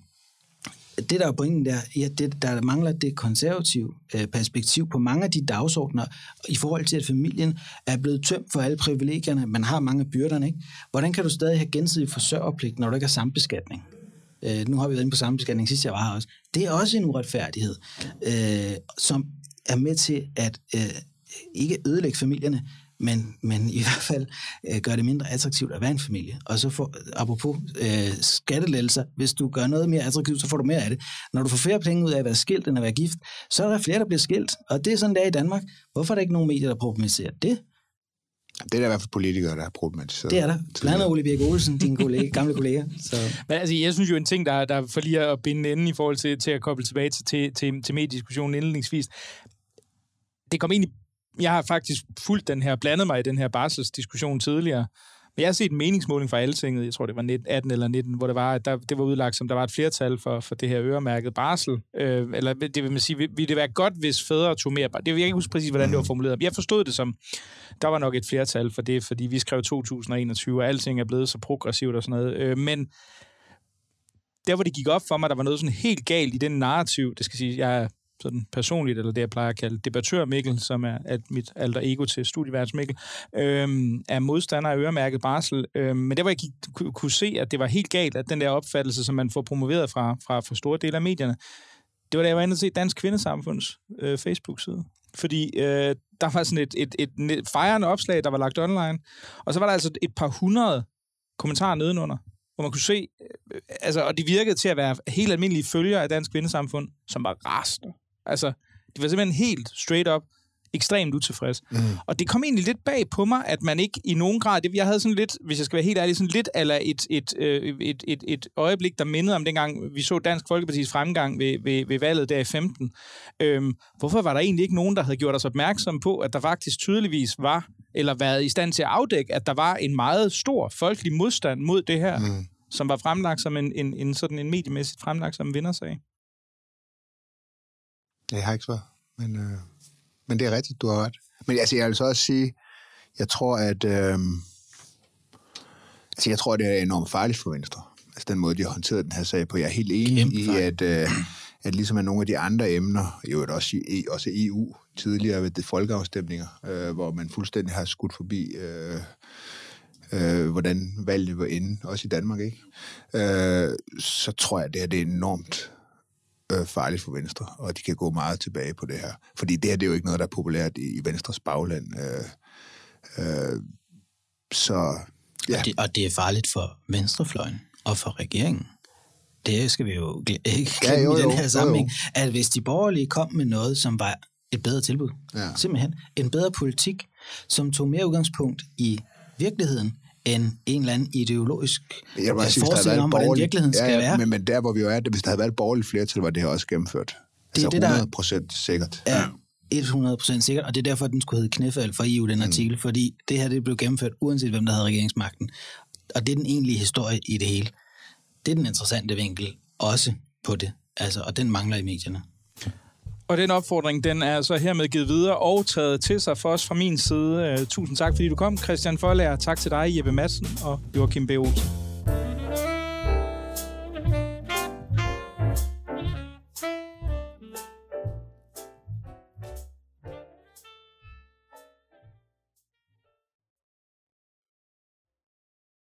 det der er pointen der, ja, det, der mangler det konservative øh, perspektiv på mange af de dagsordner, i forhold til, at familien er blevet tømt for alle privilegierne. Man har mange af byrderne, ikke? Hvordan kan du stadig have gensidig forsørgerpligt, når du ikke har sambeskatning? Uh, nu har vi været inde på sambeskatning sidst jeg var her også. Det er også en uretfærdighed, uh, som er med til at uh, ikke ødelægge familierne, men, men i hvert fald uh, gøre det mindre attraktivt at være en familie. Og så får, apropos uh, skattelettelser, hvis du gør noget mere attraktivt, så får du mere af det. Når du får flere penge ud af at være skilt end at være gift, så er der flere, der bliver skilt. Og det er sådan, der i Danmark. Hvorfor er der ikke nogen medier, der problematiserer det? Det er der i hvert fald politikere, der er problematiseret. Det er der. Blandt andet Ole Birk Olesen, din kollega, gamle kollega. Så. Men altså, jeg synes jo en ting, der, der for lige at binde enden i forhold til, til at koble tilbage til, til, til, til mediediskussionen indledningsvis. Det kom egentlig... Jeg har faktisk fulgt den her, blandet mig i den her barselsdiskussion tidligere. Men jeg har set en meningsmåling fra Altinget, jeg tror det var atten eller nitten, hvor det var, at der, det var udlagt, som der var et flertal for, for det her øremærket barsel. Øh, eller det vil man sige, ville det være godt, hvis fædre tog mere barsel? Det vil jeg ikke huske præcis, hvordan det var formuleret. Jeg forstod det som, der var nok et flertal for det, fordi vi skrev to tusind og enogtyve, og alting er blevet så progressivt og sådan noget. Øh, men der, hvor det gik op for mig, der var noget sådan helt galt i den narrativ, det skal sige, jeg er sådan personligt, eller det jeg plejer at kalde debattør Mikkel, som er at mit alter ego til studieværts Mikkel, øhm, er modstander af øremærket barsel. Øhm, men der hvor jeg gik, kunne, kunne se, at det var helt galt, at den der opfattelse, som man får promoveret fra, fra, fra store dele af medierne, det var da jeg var inde og se Dansk Kvindesamfunds øh, Facebook-side. Fordi øh, der var sådan et, et, et, et fejrende opslag, der var lagt online, og så var der altså et par hundrede kommentarer nedenunder, hvor man kunne se, øh, altså, og de virkede til at være helt almindelige følgere af Dansk Kvindesamfund, som var rasende. Altså, de var simpelthen helt straight up ekstremt utilfreds. Mm. Og det kom egentlig lidt bag på mig, at man ikke i nogen grad... Det, jeg havde sådan lidt, hvis jeg skal være helt ærlig, sådan lidt eller et, et, et, et, et, et øjeblik, der mindede om dengang, vi så Dansk Folkepartis fremgang ved, ved, ved valget der i femten. Øhm, hvorfor var der egentlig ikke nogen, der havde gjort os opmærksom på, at der faktisk tydeligvis var, eller været i stand til at afdække, at der var en meget stor folkelig modstand mod det her, mm. som var fremlagt som en, en, en sådan en mediemæssigt fremlagt som en vindersag? Jeg har ikke svar, men, øh, men det er rigtigt, du har ret. Men altså, jeg vil så også sige, jeg tror, at øh, Altså, jeg tror, det er enormt farligt for Venstre. Altså, den måde, de har håndteret den her sag på. Jeg er helt enig i, at, øh, at ligesom af nogle af de andre emner, jo også i også E U, tidligere ved det folkeafstemninger, øh, hvor man fuldstændig har skudt forbi, øh, øh, hvordan valget var inde, også i Danmark, ikke? Øh, så tror jeg, det her det er enormt øh, farligt for Venstre, og de kan gå meget tilbage på det her. Fordi det her, det er jo ikke noget, der er populært i, i Venstres bagland. Øh, øh, så... Ja. Og, det, og det er farligt for venstrefløjen og for regeringen. Det skal vi jo ikke glemme ja, jo, jo, i den her sammenhæng, jo, jo. At hvis de borgerlige kom med noget, som var et bedre tilbud, ja. Simpelthen en bedre politik, som tog mere udgangspunkt i virkeligheden, end en eller anden ideologisk forestilling om, hvordan virkeligheden skal ja, ja, være. Men, men der, hvor vi jo er, hvis der havde været et borgerligt flertal, var det her også gennemført. Det er altså det, hundrede procent sikkert. Ja, hundrede procent sikkert, og det er derfor, den skulle hedde knæfald for E U, den artikel, mm. fordi det her det blev gennemført, uanset hvem der havde regeringsmagten. Og det er den egentlige historie i det hele. Det er den interessante vinkel også på det, altså, og den mangler i medierne. Og den opfordring, den er så hermed givet videre og taget til sig for os fra min side. Tusind tak, fordi du kom, Christian Forlager. Tak til dig, Jeppe Madsen og Joachim B. Olsen.